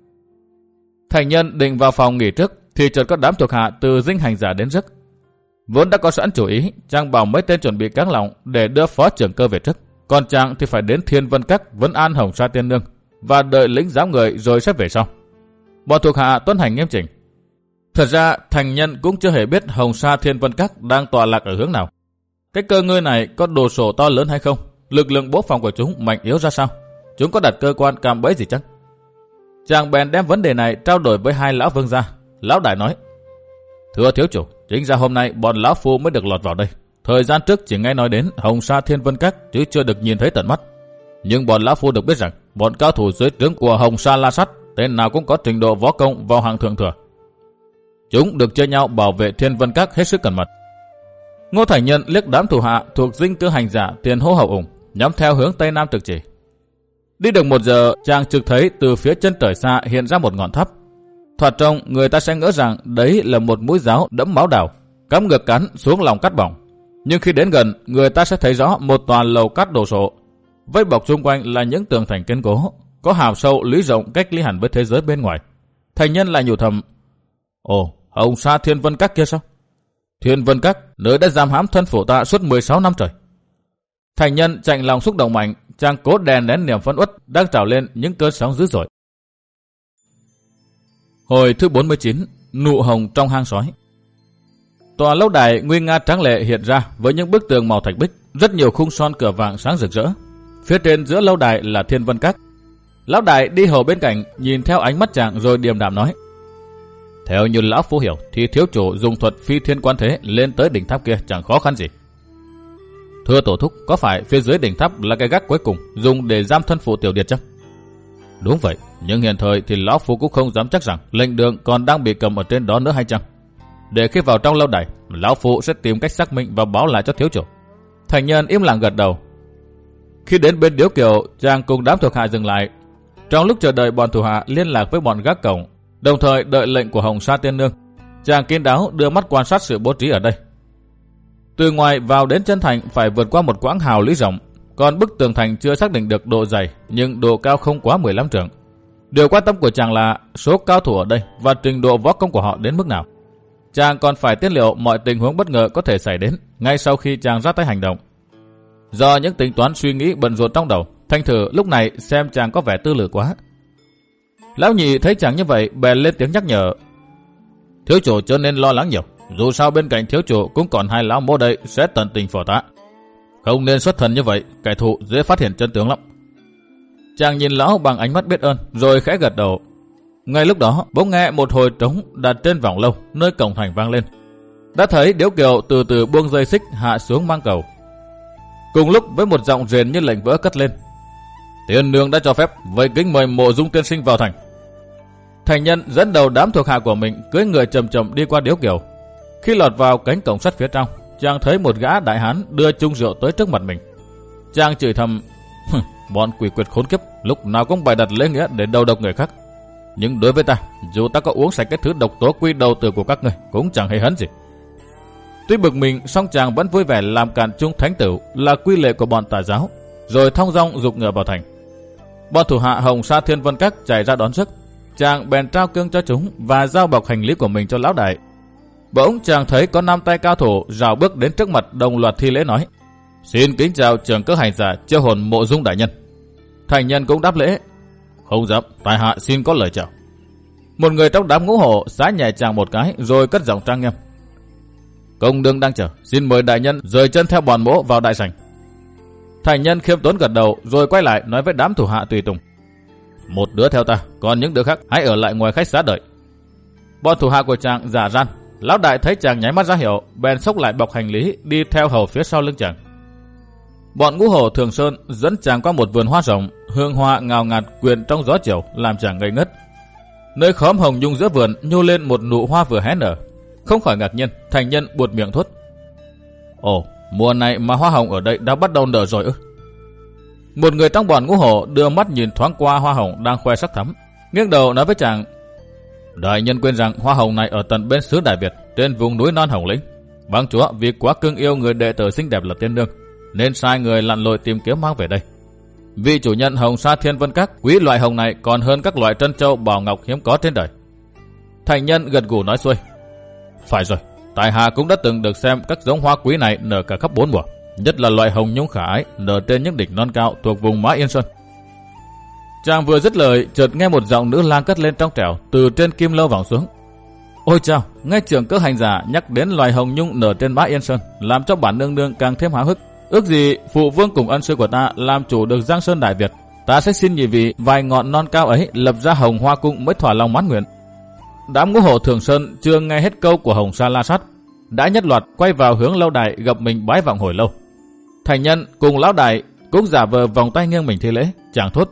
Thành nhân định vào phòng nghỉ trước thì chợt có đám thuộc hạ từ dinh hành giả đến rước. Vốn đã có sẵn chủ ý, chàng bảo mấy tên chuẩn bị cáng lòng để đưa phó trưởng cơ về trước, còn chàng thì phải đến Thiên Vân Các vấn an Hồng Sa tiên nương và đợi lĩnh giáo người rồi sẽ về sau. Bọn thuộc hạ tuân hành nghiêm chỉnh. Thật ra thành nhân cũng chưa hề biết Hồng Sa Thiên Vân Các đang tọa lạc ở hướng nào. Cái cơ ngơi này có đồ sổ to lớn hay không? Lực lượng bố phòng của chúng mạnh yếu ra sao? Chúng có đặt cơ quan cạm bẫy gì chắc? Chàng bèn đem vấn đề này trao đổi với hai lão vương gia. Lão đại nói: Thưa thiếu chủ, chính ra hôm nay bọn lão phu mới được lọt vào đây. Thời gian trước chỉ nghe nói đến Hồng Sa Thiên Vân Các chứ chưa được nhìn thấy tận mắt. Nhưng bọn lão phu được biết rằng bọn cao thủ dưới trướng của Hồng Sa La Sát tên nào cũng có trình độ võ công vào hàng thượng thừa. Chúng được chia nhau bảo vệ Thiên Vân Các hết sức cẩn mật. Ngô Thành Nhân liếc đám thủ hạ thuộc dinh cư hành giả tiền hô hậu ủng, nhắm theo hướng tây nam trực chỉ. Đi được một giờ, chàng trực thấy từ phía chân trời xa hiện ra một ngọn tháp. Thoạt trông người ta sẽ ngỡ rằng đấy là một mũi giáo đẫm máu đào, cắm ngược cắn xuống lòng cát bỏng. Nhưng khi đến gần, người ta sẽ thấy rõ một tòa lầu cát đồ sộ, vây bọc xung quanh là những tường thành kiên cố, có hào sâu lý rộng cách ly hẳn với thế giới bên ngoài. Thành Nhân lại nhủ thầm: Ồ, Hồng Sa Thiên Vân Các kia sao? Thiên Vân Các, nơi đã giam hãm thân phụ ta suốt mười sáu năm trời. Thành Nhân chạnh lòng xúc động mạnh, chàng cố đè nén niềm phẫn uất đang trào lên những cơn sóng dữ dội. Hồi thứ bốn mươi chín, nụ hồng trong hang sói. Tòa lâu đài nguy nga tráng lệ hiện ra với những bức tường màu thạch bích, rất nhiều khung son cửa vàng sáng rực rỡ. Phía trên giữa lâu đài là Thiên Vân Các. Lão đại đi hầu bên cạnh, nhìn theo ánh mắt chàng rồi điềm đạm nói: Theo như lão phu hiểu thì thiếu chủ dùng thuật phi thiên quan thế lên tới đỉnh tháp kia chẳng khó khăn gì. Thưa tổ thúc, có phải phía dưới đỉnh tháp là cái gác cuối cùng dùng để giam thân phụ Tiểu Điệt chăng? Đúng vậy, nhưng hiện thời thì lão phu cũng không dám chắc rằng lệnh đường còn đang bị cầm ở trên đó nữa hay chăng. Để khi vào trong lâu đài, lão phu sẽ tìm cách xác minh và báo lại cho thiếu chủ. Thành Nhân im lặng gật đầu. Khi đến bên điếu kiệu, chàng cùng đám thuộc hạ dừng lại. Trong lúc chờ đợi bọn thủ hạ liên lạc với bọn gác cổng, đồng thời đợi lệnh của Hồng Sa tiên nương, chàng kín đáo đưa mắt quan sát sự bố trí ở đây. Từ ngoài vào đến chân thành phải vượt qua một quãng hào lý rộng, còn bức tường thành chưa xác định được độ dày, nhưng độ cao không quá mười lăm trượng. Điều quan tâm của chàng là số cao thủ ở đây và trình độ võ công của họ đến mức nào. Chàng còn phải tiết liệu mọi tình huống bất ngờ có thể xảy đến ngay sau khi chàng ra tay hành động. Do những tính toán suy nghĩ bận rộn trong đầu, Thanh Thử lúc này xem chàng có vẻ tư lự quá. Lão nhị thấy chàng như vậy bèn lên tiếng nhắc nhở: Thiếu chủ cho nên lo lắng nhiều, dù sao bên cạnh thiếu chủ cũng còn hai lão mô đây sẽ tận tình phò tá. Không nên xuất thần như vậy, kẻ thù dễ phát hiện chân tướng lắm. Chàng nhìn lão bằng ánh mắt biết ơn rồi khẽ gật đầu. Ngay lúc đó bỗng nghe một hồi trống đặt trên vòng lâu nơi cổng thành vang lên. Đã thấy điếu kiệu từ từ buông dây xích hạ xuống mang cầu. Cùng lúc với một giọng rền như lệnh vỡ cất lên: Tiên nương đã cho phép, vậy kính mời Mộ Dung tiên sinh vào thành. Thành Nhân dẫn đầu đám thuộc hạ của mình cưỡi người chậm chậm đi qua điếu kiệu. Khi lọt vào cánh cổng sắt phía trong, chàng thấy một gã đại hán đưa chung rượu tới trước mặt mình. Chàng chửi thầm: Bọn quỷ quyệt khốn kiếp, lúc nào cũng bày đặt lễ nghĩa để đầu độc người khác. Nhưng đối với ta, dù ta có uống sạch cái thứ độc tố quy đầu tử của các ngươi cũng chẳng hề hấn gì. Tuy bực mình, song chàng vẫn vui vẻ làm càn chung thánh tử là quy lệ của bọn tà giáo, rồi thong dong giục ngựa vào thành. Bọn thủ hạ Hồng Sa Thiên Vân Các chạy ra đón rước. Chàng bèn trao cương cho chúng và giao bọc hành lý của mình cho lão đại. Bỗng chàng thấy có năm tay cao thủ rào bước đến trước mặt, đồng loạt thi lễ nói: Xin kính chào trưởng cơ hành giả chiêu hồn Mộ Dung đại nhân. Thành Nhân cũng đáp lễ: Không dám, tại hạ xin có lời chào. Một người trong đám ngũ hộ xá nhẹ chàng một cái rồi cất giọng trang nghiêm: Công đương đang chờ, xin mời đại nhân rời chân theo bọn mỗ vào đại sảnh. Thành nhân khiêm tốn gật đầu rồi quay lại nói với đám thủ hạ tùy tùng. Một đứa theo ta, còn những đứa khác hãy ở lại ngoài khách xá đợi. Bọn thủ hạ của chàng giả ran. Lão đại thấy chàng nháy mắt ra hiệu, bèn xốc lại bọc hành lý đi theo hầu phía sau lưng chàng. Bọn ngũ hổ Thường Sơn dẫn chàng qua một vườn hoa rộng, hương hoa ngào ngạt quyện trong gió chiều làm chàng ngây ngất. Nơi khóm hồng nhung giữa vườn nhô lên một nụ hoa vừa hé nở. Không khỏi ngạc nhiên, thành nhân buột miệng thốt. Ồ, mùa này mà hoa hồng ở đây đã bắt đầu nở rồi ư? Một người trong bọn ngũ hổ đưa mắt nhìn thoáng qua hoa hồng đang khoe sắc thắm, nghiêng đầu nói với chàng. Đại nhân quên rằng hoa hồng này ở tận bên xứ Đại Việt, trên vùng núi non Hồng Lĩnh. Vâng chúa, vì quá cưng yêu người đệ tử xinh đẹp là tiên nương, nên sai người lặn lội tìm kiếm mang về đây. Vị chủ nhân Hồng Sa Thiên Vân Các quý loại hồng này còn hơn các loại trân châu bảo ngọc hiếm có trên đời. Thành nhân gật gù nói xuôi. Phải rồi, tại hạ cũng đã từng được xem các giống hoa quý này nở cả khắp bốn mùa, nhất là loại hồng nhung khả ái nở trên những đỉnh non cao thuộc vùng Mã Yên Sơn. Chàng vừa dứt lời, chợt nghe một giọng nữ lang cất lên trong trẻo từ trên kim lâu vọng xuống. Ôi chao, nghe trưởng cỡ hành giả nhắc đến loài hồng nhung nở trên Mã Yên Sơn, làm cho bản nương nương càng thêm háo hức. Ước gì phụ vương cùng ân sư của ta làm chủ được Giang Sơn Đại Việt, ta sẽ xin nhị vị vài ngọn non cao ấy lập ra Hồng Hoa Cung mới thỏa lòng mãn nguyện. Đám ngũ hổ Thường Sơn chưa nghe hết câu của Hồng Sa La Sát, đã nhất loạt quay vào hướng lâu đài gặp mình bái vọng hồi lâu. Thành nhân cùng lão đại cũng giả vờ vòng tay nghiêng mình thi lễ, chàng thốt.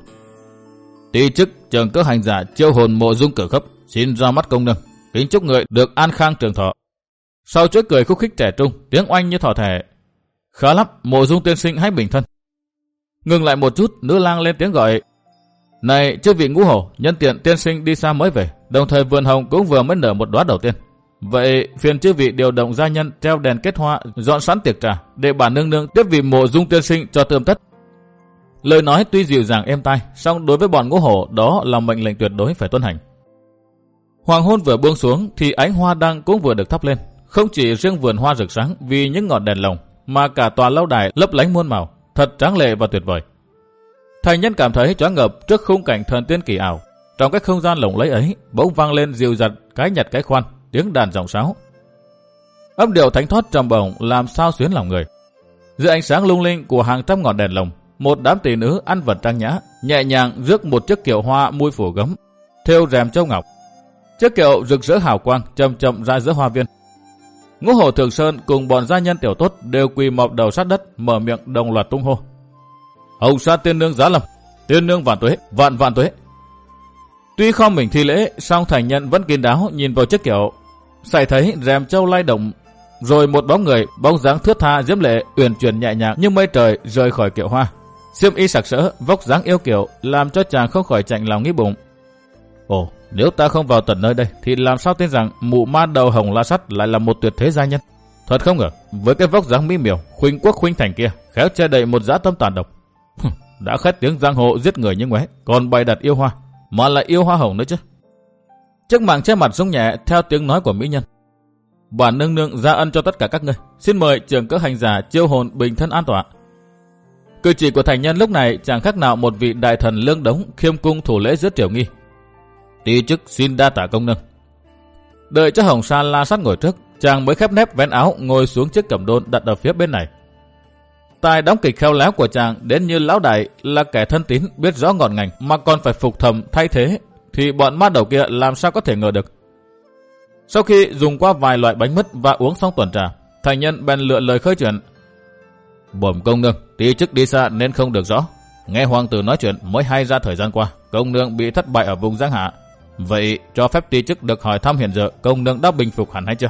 Ti chức trưởng cỡ hành giả chiêu hồn Mộ Dung Cử Khấp xin ra mắt công nương, kính chúc người được an khang trường thọ. Sau chuỗi cười khúc khích trẻ trung, tiếng oanh như thỏ thẻ. Khá lắm, Mộ Dung tiên sinh hãy bình thân. Ngừng lại một chút, nữ lang lên tiếng gọi. Này chư vị ngũ hổ, nhân tiện tiên sinh đi xa mới về, đồng thời vườn hồng cũng vừa mới nở một đóa đầu tiên. Vậy phiền chư vị điều động gia nhân treo đèn kết hoa, dọn sẵn tiệc trà để bản nương nương tiếp vị Mộ Dung tiên sinh cho tươm tất. Lời nói tuy dịu dàng êm tai, song đối với bọn ngũ hổ đó là mệnh lệnh tuyệt đối phải tuân hành. Hoàng hôn vừa buông xuống thì ánh hoa đăng cũng vừa được thắp lên, không chỉ riêng vườn hoa rực sáng vì những ngọn đèn lồng, mà cả tòa lâu đài lấp lánh muôn màu, thật tráng lệ và tuyệt vời. Thành nhân cảm thấy choáng ngợp trước khung cảnh thần tiên kỳ ảo. Trong cái không gian lộng lẫy ấy, bỗng vang lên dịu dặt cái nhặt cái khoan, tiếng đàn giọng sáo. Âm điệu thánh thoát trầm bổng làm sao xuyến lòng người. Dưới ánh sáng lung linh của hàng trăm ngọn đèn lồng, một đám tỷ nữ ăn vật trang nhã, nhẹ nhàng rước một chiếc kiệu hoa mui phủ gấm, thêu rèm châu ngọc. Chiếc kiệu rực rỡ hào quang chậm chậm ra giữa hoa viên. Ngũ hổ Thường Sơn cùng bọn gia nhân tiểu tốt đều quỳ mọp đầu sát đất, mở miệng đồng loạt tung hô. Hồng Sa tiên nương giá lâm, tiên nương vạn tuế, vạn vạn tuế. Tuy khom mình thi lễ, song thành nhân vẫn kín đáo nhìn vào chiếc kiệu, sải thấy rèm châu lay động, rồi một bóng người bóng dáng thướt tha diễm lệ uyển chuyển nhẹ nhàng như mây trời rời khỏi kiệu hoa. Xiêm y sặc sỡ, vóc dáng yêu kiều làm cho chàng không khỏi chạnh lòng nghĩ bụng. Ồ, nếu ta không vào tận nơi đây thì làm sao tin rằng mụ ma đầu Hồng La Sắt lại là một tuyệt thế gia nhân. Thật không ngờ, với cái vóc dáng mỹ miều, khuynh quốc khuynh thành kia, khéo che đậy một dã tâm tàn độc. Đã khét tiếng giang hồ giết người như ngoé, còn bày đặt yêu hoa, mà lại yêu hoa hồng nữa chứ. Chiếc màn che mặt rung nhẹ theo tiếng nói của mỹ nhân. Bản nương nương ra ân cho tất cả các ngươi, xin mời trưởng cỡ hành giả chiêu hồn bình thân an tọa. Cử chỉ của thành nhân lúc này chẳng khác nào một vị đại thần lương đống khiêm cung thủ lễ rất triều nghi. Ti chức xin đa tạ công nương. Đợi cho Hồng Sa La Sát ngồi trước, chàng mới khép nép vén áo ngồi xuống chiếc cẩm đôn đặt ở phía bên này. Tài đóng kịch khéo léo của chàng đến như lão đại là kẻ thân tín biết rõ ngọn ngành mà còn phải phục thầm thay thế, thì bọn ma đầu kia làm sao có thể ngờ được. Sau khi dùng qua vài loại bánh mứt và uống xong tuần trà, thành nhân bèn lựa lời khơi chuyện. Bẩm công nương, ti chức đi xa nên không được rõ. Nghe hoàng tử nói chuyện mới hay ra thời gian qua, công nương bị thất bại ở vùng Giang Hạ. Vậy cho phép ti chức được hỏi thăm hiện giờ công nương đã bình phục hẳn hay chưa?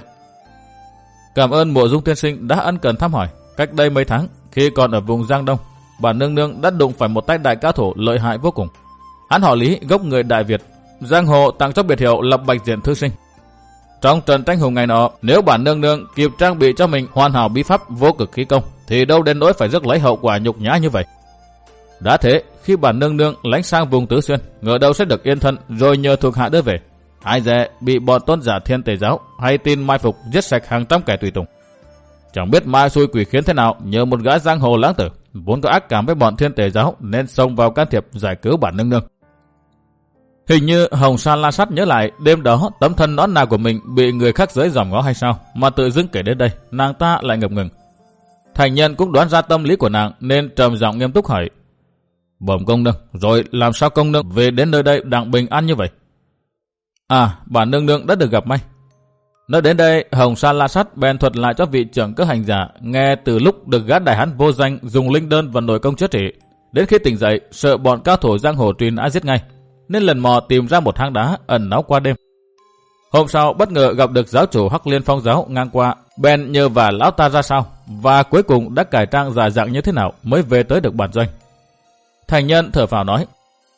Cảm ơn Mộ Dung tiên sinh đã ân cần thăm hỏi. Cách đây mấy tháng, khi còn ở vùng Giang Đông, bản nương nương đã đụng phải một tay đại cao thủ lợi hại vô cùng. Hắn họ Lý, gốc người Đại Việt, giang hồ tặng cho biệt hiệu là Bạch Diện Thư Sinh. Trong trận tranh hùng ngày nọ, nếu bản nương nương kịp trang bị cho mình hoàn hảo bí pháp vô cực khí công, thì đâu đến nỗi phải rước lấy hậu quả nhục nhã như vậy. Đã thế, khi bản nương nương lánh sang vùng Tứ Xuyên, ngờ đâu sẽ được yên thân rồi nhờ thuộc hạ đưa về. Ai dè bị bọn tôn giả Thiên Tề giáo hay tin mai phục giết sạch hàng trăm kẻ tùy tùng. Chẳng biết mai xui quỷ khiến thế nào, nhờ một gã giang hồ lãng tử vốn có ác cảm với bọn Thiên Tề giáo nên xông vào can thiệp giải cứu bản nương nương. Hình như Hồng Sa La Sát nhớ lại đêm đó tấm thân nõn nà của mình bị người khác giới dòm ngó hay sao mà tự dưng kể đến đây, nàng ta lại ngập ngừng. Thành nhân cũng đoán ra tâm lý của nàng nên trầm giọng nghiêm túc hỏi: Bẩm công nương, rồi làm sao công nương về đến nơi đây đang bình an như vậy? À, bản nương nương đã được gặp may. Nói đến đây, Hồng Sa La Sát bèn thuật lại cho vị trưởng cơ hành giả nghe từ lúc được gã đại hán vô danh dùng linh đơn và nội công chữa trị, đến khi tỉnh dậy sợ bọn cao thủ giang hồ truy nã giết ngay, nên lần mò tìm ra một hang đá ẩn náu qua đêm. Hôm sau bất ngờ gặp được giáo chủ Hắc Liên Phong giáo ngang qua, bèn nhờ vả lão ta ra sao, và cuối cùng đã cải trang giả dạng như thế nào mới về tới được bản doanh. Thành nhân thở phào nói: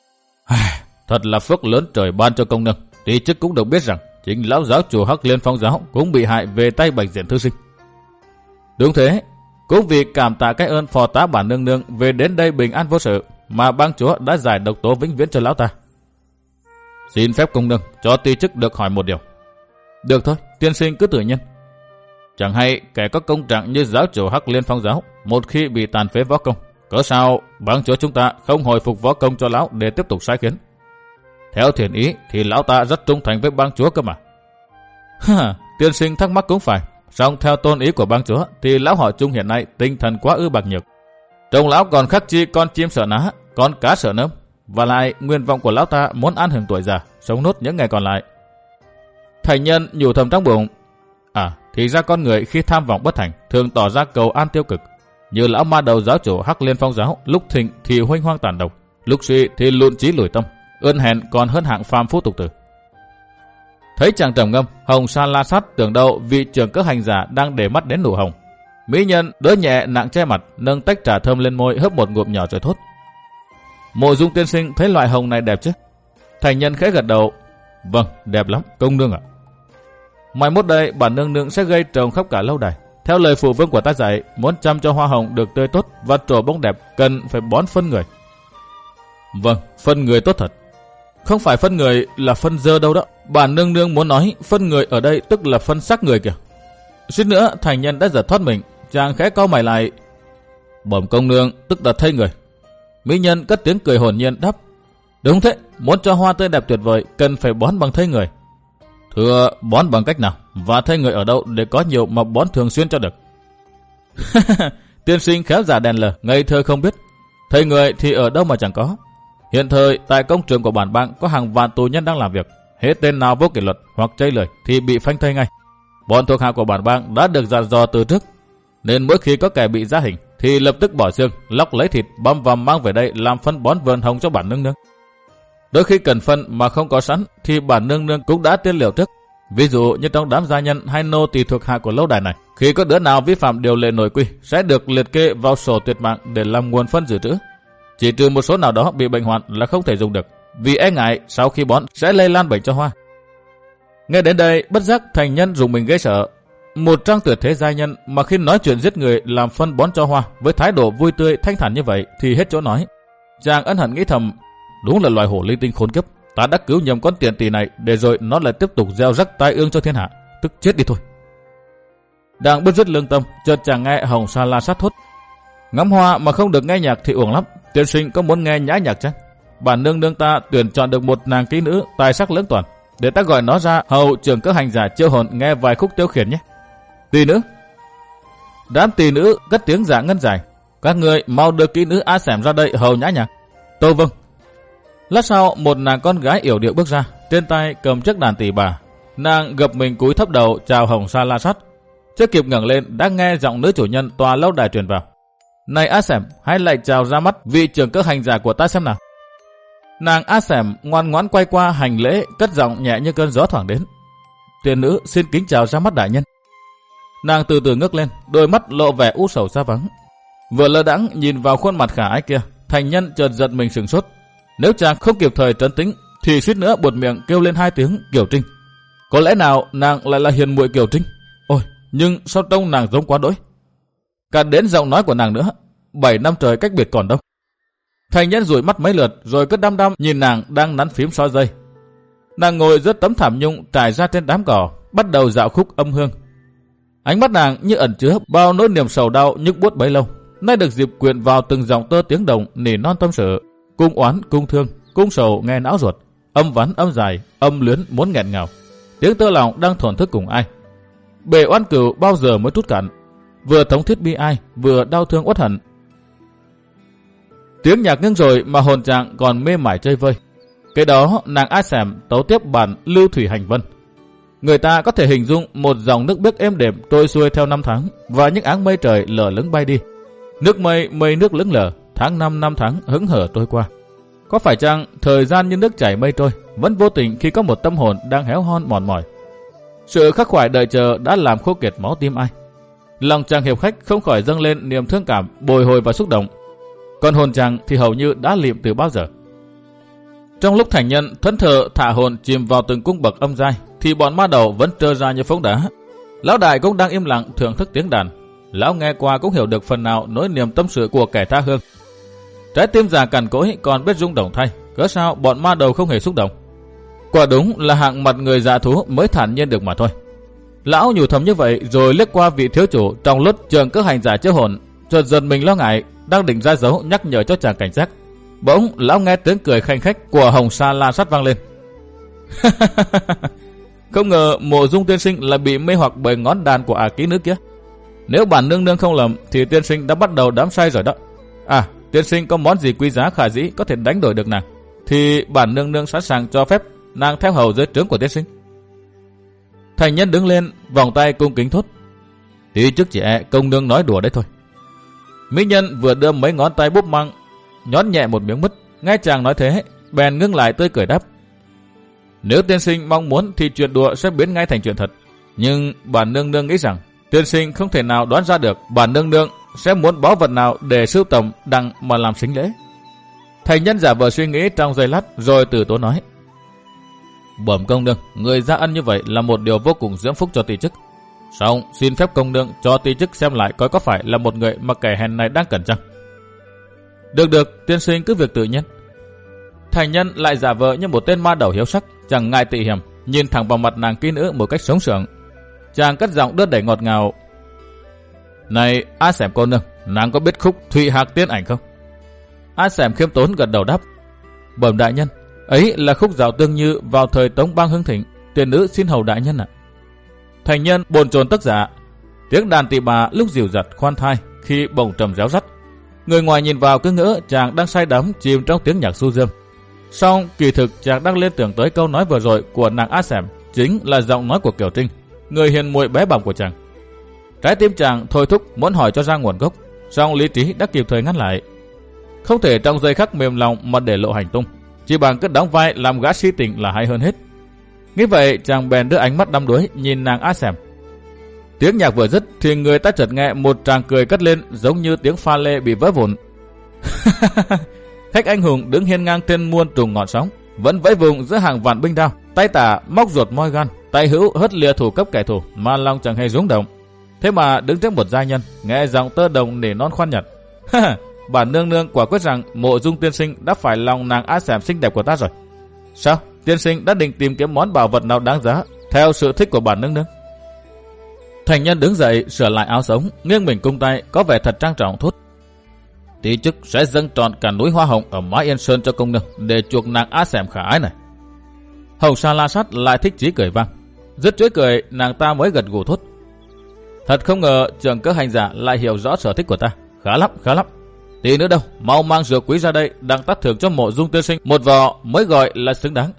Thật là phước lớn trời ban cho công nương. Tí chức cũng được biết rằng chính lão giáo chủ Hắc Liên Phong giáo cũng bị hại về tay Bạch Diện thư sinh. Đúng thế, cũng vì cảm tạ cái ơn phò tá bản nương nương về đến đây bình an vô sự mà bang chúa đã giải độc tố vĩnh viễn cho lão ta. Xin phép công nương cho tí chức được hỏi một điều. Được thôi, tiên sinh cứ tự nhiên. Chẳng hay kẻ có công trạng như giáo chủ Hắc Liên Phong giáo một khi bị tàn phế võ công, cớ sao bang chúa chúng ta không hồi phục võ công cho lão để tiếp tục sai khiến? Theo thiền ý thì lão ta rất trung thành với bang chúa cơ mà. Ha, tiên sinh thắc mắc cũng phải. Song theo tôn ý của bang chúa thì lão họ Trung hiện nay tinh thần quá ư bạc nhược. Trông lão còn khắc chi con chim sợ ná, con cá sợ nấm. Và lại nguyện vọng của lão ta muốn an hưởng tuổi già, sống nốt những ngày còn lại. Thành nhân nhủ thầm trong bụng: À, thì ra con người khi tham vọng bất thành thường tỏ ra cầu an tiêu cực. Như lão ma đầu giáo chủ Hắc Liên Phong giáo, lúc thịnh thì huênh hoang tàn độc, lúc suy thì lụn trí lủi tâm, ơn hèn còn hơn hạng phàm phu tục tử. Thấy chàng trầm ngâm, Hồng Sa La Sát tưởng đâu vị trưởng cơ hành giả đang để mắt đến nụ hồng. Mỹ nhân đỡ nhẹ nặng che mặt, nâng tách trà thơm lên môi hớp một ngụm nhỏ rồi thốt: Mộ Dung tiên sinh thấy loại hồng này đẹp chứ? Thành nhân khẽ gật đầu: Vâng, đẹp lắm, công nương ạ. Mai mốt đây bản nương nương sẽ gây trồng khắp cả lâu đài. Theo lời phụ vương của ta dạy, muốn chăm cho hoa hồng được tươi tốt và trổ bông đẹp cần phải bón phân người. Vâng, phân người tốt thật. Không phải phân người là phân dơ đâu đó. Bản nương nương muốn nói phân người ở đây tức là phân xác người kìa. Suýt nữa thành nhân đã giật thoát mình, chàng khẽ cau mày lại: Bẩm công nương tức là thây người. Mỹ nhân cất tiếng cười hồn nhiên đáp: Đúng thế, muốn cho hoa tươi đẹp tuyệt vời cần phải bón bằng thây người. Thưa, bón bằng cách nào và thây người ở đâu để có nhiều mà bón thường xuyên cho được? Tiên sinh khéo giả đèn lờ, ngây thơ không biết. Thây người thì ở đâu mà chẳng có. Hiện thời tại công trường của bản bang có hàng vạn tù nhân đang làm việc. Hết tên nào vô kỷ luật hoặc chây lời thì bị phanh thây ngay. Bọn thuộc hạ của bản bang đã được dặn dò từ trước, nên mỗi khi có kẻ bị ra hình thì lập tức bỏ xương, lóc lấy thịt, băm và mang về đây làm phân bón vườn hồng cho bản nương nương. Đôi khi cần phân mà không có sẵn thì bản nương nương cũng đã tiên liệu trước. Ví dụ như trong đám gia nhân hay nô tỳ thuộc hạ của lâu đài này, khi có đứa nào vi phạm điều lệ nội quy sẽ được liệt kê vào sổ tuyệt mạng để làm nguồn phân dự trữ. Chỉ trừ một số nào đó bị bệnh hoạn là không thể dùng được, vì e ngại sau khi bón sẽ lây lan bệnh cho hoa. Nghe đến đây bất giác thành nhân dùng mình ghê sợ. Một trang tuyệt thế giai nhân mà khi nói chuyện giết người làm phân bón cho hoa với thái độ vui tươi thanh thản như vậy thì hết chỗ nói. Chàng ân hận nghĩ thầm: Đúng là loài hổ linh tinh khốn kiếp, ta đã cứu nhầm con tiền tỷ này để rồi nó lại tiếp tục gieo rắc tai ương cho thiên hạ, tức chết đi thôi. Đang bứt rứt lương tâm, chợt chàng nghe Hồng Sa La Sát thốt: Ngắm hoa mà không được nghe nhạc thì uổng lắm. Tiên sinh có muốn nghe nhã nhạc chăng? Bản nương nương ta tuyển chọn được một nàng kỹ nữ tài sắc lưỡng toàn, để ta gọi nó ra hầu trưởng cơ hành giả chiêu hồn nghe vài khúc tiêu khiển nhé. Tỳ nữ. Đám tỳ nữ cất tiếng giả ngân dài: Các người mau đưa kỹ nữ A Xẻm ra đây hầu nhã nhạc. Tô vâng. Lát sau một nàng con gái yểu điệu bước ra, trên tay cầm chiếc đàn tỳ bà. Nàng gập mình cúi thấp đầu chào Hồng Sa La Sát. Chưa kịp ngẩng lên đã nghe giọng nữ chủ nhân tòa lâu đài truyền vào: Này A Xẻm, hãy lại chào ra mắt vị trưởng cơ hành giả của ta xem nào. Nàng A Xẻm ngoan ngoãn quay qua hành lễ, cất giọng nhẹ như cơn gió thoảng đến: Tiền nữ xin kính chào ra mắt đại nhân. Nàng từ từ ngước lên, đôi mắt lộ vẻ u sầu xa vắng. Vừa lơ đãng nhìn vào khuôn mặt khả ái kia, thành nhân chợt giật mình sửng sốt. Nếu chàng không kịp thời trấn tĩnh thì suýt nữa buột miệng kêu lên hai tiếng Kiều Trinh. Có lẽ nào nàng lại là hiền muội Kiều Trinh? Ôi, nhưng sao trông nàng giống quá đỗi. Cả đến giọng nói của nàng nữa, bảy năm trời cách biệt còn đâu. Thành nhân dụi mắt mấy lượt rồi cứ đăm đăm nhìn nàng đang nắn phím xóa dây. Nàng ngồi giữa tấm thảm nhung trải ra trên đám cỏ, bắt đầu dạo khúc âm hương. Ánh mắt nàng như ẩn chứa bao nỗi niềm sầu đau nhức buốt bấy lâu, nay được dịp quyện vào từng dòng tơ tiếng đồng nỉ non tâm sự, cung oán cung thương, cung sầu nghe não ruột, âm vắn âm dài, âm luyến muốn nghẹn ngào. Tiếng tơ lòng đang thổn thức cùng ai. Bể oan cừu bao giờ mới trút cạn. vừa thống thiết bi ai, vừa đau thương uất hận. Tiếng nhạc ngưng rồi mà hồn chàng còn mê mải chơi vơi. Cái đó nàng A Xẻm tấu tiếp bản Lưu Thủy Hành Vân. Người ta có thể hình dung một dòng nước biếc êm đềm trôi xuôi theo năm tháng và những áng mây trời lờ lững bay đi. Nước mây mây nước lững lờ, tháng năm năm tháng hững hở trôi qua. Có phải chăng thời gian như nước chảy mây trôi, vẫn vô tình khi có một tâm hồn đang héo hon mòn mỏi. Sự khắc khoải đợi chờ đã làm khô kiệt máu tim ai. Lòng chàng hiệp khách không khỏi dâng lên niềm thương cảm, bồi hồi và xúc động. Còn hồn chàng thì hầu như đã liệm từ bao giờ. Trong lúc thành nhân thẫn thờ thả hồn chìm vào từng cung bậc âm giai, thì bọn ma đầu vẫn trơ ra như phóng đá. Lão đại cũng đang im lặng thưởng thức tiếng đàn. Lão nghe qua cũng hiểu được phần nào nỗi niềm tâm sự của kẻ tha hương. Trái tim già cằn cỗi còn biết rung động thay, cớ sao bọn ma đầu không hề xúc động. Quả đúng là hạng mặt người dạ thú mới thản nhiên được mà thôi. Lão nhủ thầm như vậy rồi liếc qua vị thiếu chủ trong lúc trường cước hành giả chữa hồn, chợt giật mình lo ngại, đang định ra dấu nhắc nhở cho chàng cảnh giác. Bỗng lão nghe tiếng cười khanh khách của Hồng Sa La Sát vang lên. Không ngờ Mộ Dung tiên sinh lại bị mê hoặc bởi ngón đàn của ả kỹ nữ kia. Nếu bản nương nương không lầm thì tiên sinh đã bắt đầu đắm say rồi đó. À, tiên sinh có món gì quý giá khả dĩ có thể đánh đổi được nàng, thì bản nương nương sẵn sàng cho phép nàng theo hầu dưới trướng của tiên sinh. Thành nhân đứng lên, vòng tay cung kính thốt. Tí trước chị e công nương nói đùa đấy thôi. Mỹ nhân vừa đưa mấy ngón tay búp măng, nhón nhẹ một miếng mứt. Nghe chàng nói thế, bèn ngưng lại tươi cười đáp. Nếu tiên sinh mong muốn thì chuyện đùa sẽ biến ngay thành chuyện thật. Nhưng bản nương nương nghĩ rằng tiên sinh không thể nào đoán ra được bản nương nương sẽ muốn báu vật nào để sưu tầm đặng mà làm sính lễ. Thành nhân giả vờ suy nghĩ trong giây lát rồi từ tốn nói. Bẩm công nương, người ra ân như vậy là một điều vô cùng dưỡng phúc cho tỷ chức. Xong xin phép công nương cho tỷ chức xem lại coi có phải là một người mà kẻ hèn này đang cần chăng. Được được, tiên sinh cứ việc tự nhiên. Thành nhân lại giả vờ như một tên ma đầu hiếu sắc, chẳng ngại tị hiểm, nhìn thẳng vào mặt nàng kỹ nữ một cách sống sượng. Chàng cất giọng đưa đẩy ngọt ngào. Này A Xẻm cô nương, nàng có biết khúc Thụy Hạc Tiên Ảnh không? A Xẻm khiêm tốn gật đầu đáp. Bẩm đại nhân, ấy là khúc dạo tương như vào thời Tống Bang hưng thịnh, tiền nữ xin hầu đại nhân ạ. Thành nhân bồn chồn tức dạ. Tiếng đàn tỳ bà lúc dịu dặt khoan thai, khi bồng trầm réo rắt. Người ngoài nhìn vào cứ ngỡ chàng đang say đắm chìm trong tiếng nhạc du dương. Song kỳ thực chàng đang liên tưởng tới câu nói vừa rồi của nàng A Xẻm, chính là giọng nói của Kiều Trinh, người hiền muội bé bỏng của chàng. Trái tim chàng thôi thúc muốn hỏi cho ra nguồn gốc, song lý trí đã kịp thời ngăn lại. Không thể trong giây khắc mềm lòng mà để lộ hành tung, chỉ bằng cứ đóng vai làm gã si tình là hay hơn hết. Nghĩ vậy chàng bèn đưa ánh mắt đăm đuối nhìn nàng A Xẻm. Tiếng nhạc vừa dứt thì người ta chợt nghe một tràng cười cất lên giống như tiếng pha lê bị vỡ vụn. Khách anh hùng đứng hiên ngang trên muôn trùng ngọn sóng, vẫn vẫy vùng giữa hàng vạn binh đao, tay tả móc ruột moi gan, tay hữu hất lìa thủ cấp kẻ thù mà lòng chẳng hề rung động. Thế mà đứng trước một giai nhân, nghe giọng tơ đồng nỉ non khoan nhật. Bản nương nương quả quyết rằng Mộ Dung tiên sinh đã phải lòng nàng A Xẻm xinh đẹp của ta rồi. Sao? Tiên sinh đã định tìm kiếm món bảo vật nào đáng giá theo sự thích của bản nương nương? Thành nhân đứng dậy sửa lại áo sống, nghiêng mình cung tay, có vẻ thật trang trọng thốt. Tí chức sẽ dâng trọn cả núi hoa hồng ở Mã Yên Sơn cho công nương để chuộc nàng A Xẻm khả ái này. Hồng Sa La Sát lại thích chí cười vang. Dứt chuỗi cười, nàng ta mới gật gù thốt. Thật không ngờ trường cước hành giả lại hiểu rõ sở thích của ta. Khá lắm, khá lắm. Tí nữa đâu, mau mang rượu quý ra đây, đang tắt thưởng cho Mộ Dung tiên sinh một vò mới gọi là xứng đáng.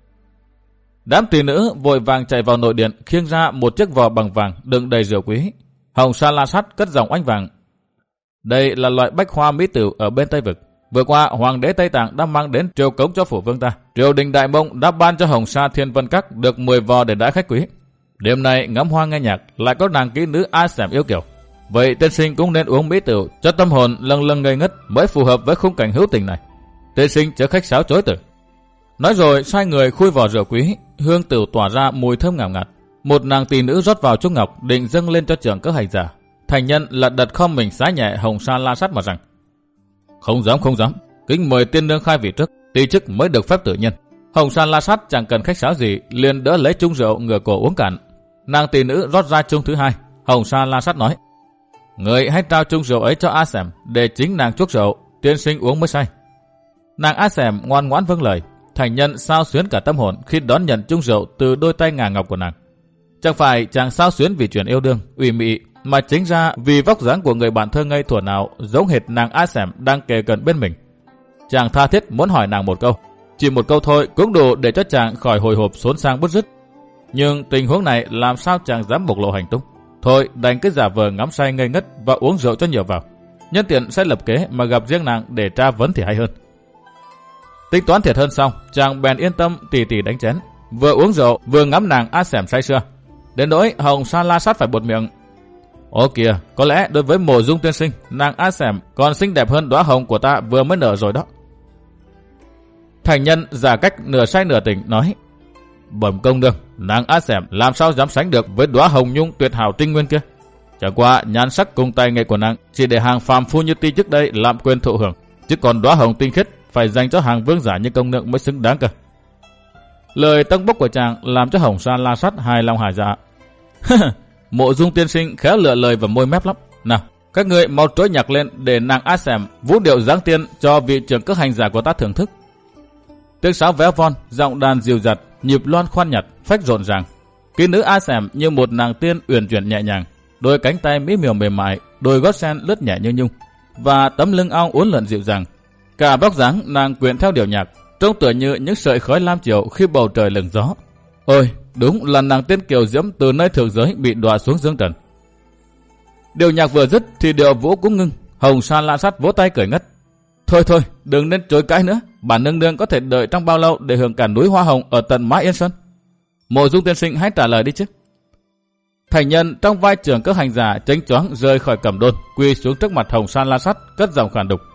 Đám tỷ nữ vội vàng chạy vào nội điện, khiêng ra một chiếc vò bằng vàng đựng đầy rượu quý. Hồng Sa La Sát cất giọng oanh vàng. Đây là loại bách hoa mỹ tửu ở bên Tây Vực. Vừa qua, Hoàng đế Tây Tạng đã mang đến triều cống cho phủ vương ta. Triều đình Đại Mông đã ban cho Hồng Sa Thiên Vân Các được mười vò để đãi khách quý. Đêm nay ngắm hoa nghe nhạc, lại có nàng kỹ nữ A Xẻm yêu kiều. Vậy tiên sinh cũng nên uống mỹ tửu cho tâm hồn lâng lâng ngây ngất mới phù hợp với khung cảnh hữu tình này. Tiên sinh chớ khách sáo chối từ. Nói rồi sai người khui vò rượu quý, hương tửu tỏa ra mùi thơm ngào ngạt. Một nàng tỷ nữ rót vào chung ngọc định dâng lên cho trưởng cước hành giả. Thành nhân là đặt khom mình xá nhẹ Hồng Sa La Sát mà rằng: Không dám, không dám, kính mời tiên nương khai vị trước, tỷ chức mới được phép tự nhiên. Hồng Sa La Sát chẳng cần khách sáo gì, liền đỡ lấy chung rượu ngửa cổ uống cạn. Nàng tỷ nữ rót ra chung thứ hai. Hồng Sa La Sát nói: Người hãy trao chung rượu ấy cho A Xẻm để chính nàng chuốc rượu, tiên sinh uống mới say. Nàng A Xẻm ngoan ngoãn vâng lời. Thành nhân sao xuyến cả tâm hồn khi đón nhận chung rượu từ đôi tay ngà ngọc của nàng. Chẳng phải chàng sao xuyến vì chuyện yêu đương, ủy mị mà chính ra vì vóc dáng của người bạn thơ ngây thuở nào giống hệt nàng A Xẻm đang kề gần bên mình. Chàng tha thiết muốn hỏi nàng một câu, chỉ một câu thôi cũng đủ để cho chàng khỏi hồi hộp xốn sang bứt rứt. Nhưng tình huống này làm sao chàng dám bộc lộ hành tung. Thôi đành cứ giả vờ ngắm say ngây ngất và uống rượu cho nhiều vào. Nhân tiện sẽ lập kế mà gặp riêng nàng để tra vấn thì hay hơn. Tính toán thiệt hơn xong, chàng bèn yên tâm tỉ tỉ đánh chén, vừa uống rượu vừa ngắm nàng A Xẻm say sưa. Đến nỗi Hồng Sa La Sát phải buột miệng: Ồ kìa, có lẽ đối với Mộ Dung tiên sinh, nàng A Xẻm còn xinh đẹp hơn đóa hồng của ta vừa mới nở rồi đó. Thành nhân giả cách nửa say nửa tỉnh nói: Bẩm công nương, nàng A Xẻm làm sao dám sánh được với đóa hồng nhung tuyệt hảo tinh nguyên kia. Chẳng qua nhan sắc cùng tài nghệ của nàng chỉ để hàng phàm phu như ti trước đây làm quyền thụ hưởng, chứ còn đóa hồng tinh khiết phải dành cho hàng vương giả như công nương mới xứng đáng cơ. Lời tâng bốc của chàng làm cho Hồng Sa La Sát hài lòng hài dạ. Mộ Dung tiên sinh khéo lựa lời và môi mép lắm. Nào, các ngươi mau trỗi nhạc lên để nàng A Xẻm vũ điệu giáng tiên cho vị trưởng cước hành giả của ta thưởng thức. Tiếng sáo véo von, giọng đàn dịu dặt, nhịp loan khoan nhặt, phách rộn ràng. Kỹ nữ A Xẻm như một nàng tiên uyển chuyển nhẹ nhàng, đôi cánh tay mỹ miều mềm mại, đôi gót sen lướt nhẹ như nhung, và tấm lưng ong uốn lượn dịu dàng. Cả vóc dáng nàng quyện theo điệu nhạc, trông tựa như những sợi khói lam chiều khi bầu trời lừng gió. Ôi, đúng là nàng tiên kiều diễm từ nơi thượng giới bị đọa xuống dương trần. Điệu nhạc vừa dứt thì điệu vũ cũng ngưng. Hồng Sa La Sát vỗ tay cười ngất: Thôi thôi, đừng nên chối cãi nữa. Bản nương nương có thể đợi trong bao lâu để hưởng cả núi hoa hồng ở tận Mã Yên Sơn? Mộ Dung tiên sinh hãy trả lời đi chứ. Thành nhân trong vai trưởng cước hành giả chánh choáng rơi khỏi cẩm đôn, quỳ xuống trước mặt Hồng Sa La Sát, cất giọng khàn đục: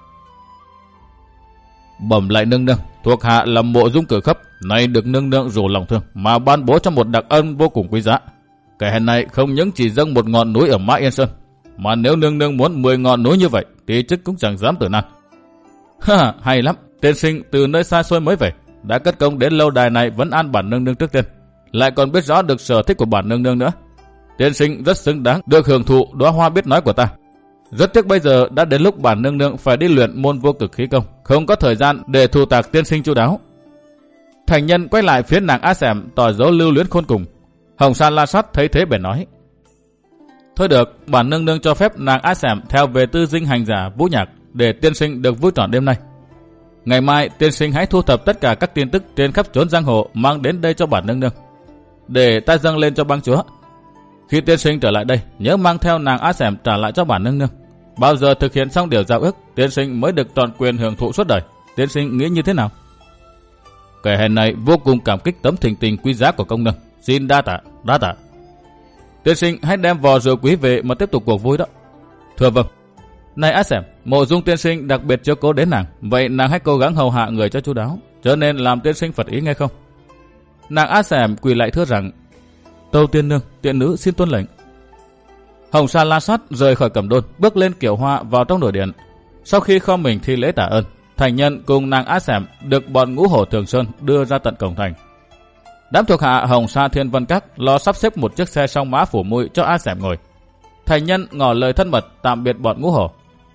Bẩm lại nương nương, thuộc hạ là Mộ Dung Cử Khấp, nay được nương nương rủ lòng thương mà ban bố cho một đặc ân vô cùng quý giá. Kẻ hèn này không những chỉ dâng một ngọn núi ở Mã Yên Sơn, mà nếu nương nương muốn mười ngọn núi như vậy thì chức cũng chẳng dám tử nan. Ha, hay lắm, tiên sinh từ nơi xa xôi mới về, đã cất công đến lâu đài này vẫn an bản nương nương trước tiên, lại còn biết rõ được sở thích của bản nương nương nữa. Tiên sinh rất xứng đáng được hưởng thụ đóa hoa biết nói của ta. Rất tiếc bây giờ đã đến lúc bản nương nương phải đi luyện môn vô cực khí công, không có thời gian để thu tạc tiên sinh chu đáo. Thành nhân quay lại phía nàng A Xẻm tỏ dấu lưu luyến khôn cùng. Hồng Sa La Sát thấy thế bèn nói: Thôi được, bản nương nương cho phép nàng A Xẻm theo về tư dinh hành giả vũ nhạc để tiên sinh được vui trọn đêm nay. Ngày mai tiên sinh hãy thu thập tất cả các tin tức trên khắp chốn giang hồ mang đến đây cho bản nương nương, để ta dâng lên cho bang chúa. Khi tiên sinh trở lại đây, nhớ mang theo nàng A Xẻm trả lại cho bản nương nương. Bao giờ thực hiện xong điều giao ước, tiên sinh mới được trọn quyền hưởng thụ suốt đời. Tiên sinh nghĩ như thế nào? Kẻ hèn này vô cùng cảm kích tấm thình tình quý giá của công nương. Xin đa tạ, đa tạ. Tiên sinh hãy đem vò rượu quý về mà tiếp tục cuộc vui đó. Thưa vâng. Này A Xẻm, Mộ Dung tiên sinh đặc biệt chiếu cố đến nàng, vậy nàng hãy cố gắng hầu hạ người cho chu đáo, cho nên làm tiên sinh phật ý nghe không? Nàng A Xẻm quỳ lại thưa rằng: Tâu tiên nương, tiện nữ xin tuân lệnh. Hồng Sa La Sát rời khỏi cẩm đôn, bước lên kiệu hoa vào trong nội điện. Sau khi khom mình thi lễ tạ ơn, thành nhân cùng nàng A Xẻm được bọn ngũ hổ Thường Sơn đưa ra tận cổng thành. Đám thuộc hạ Hồng Sa Thiên Vân Các lo sắp xếp một chiếc xe song mã phủ mùi cho A Xẻm ngồi. Thành nhân ngỏ lời thân mật tạm biệt bọn ngũ hổ.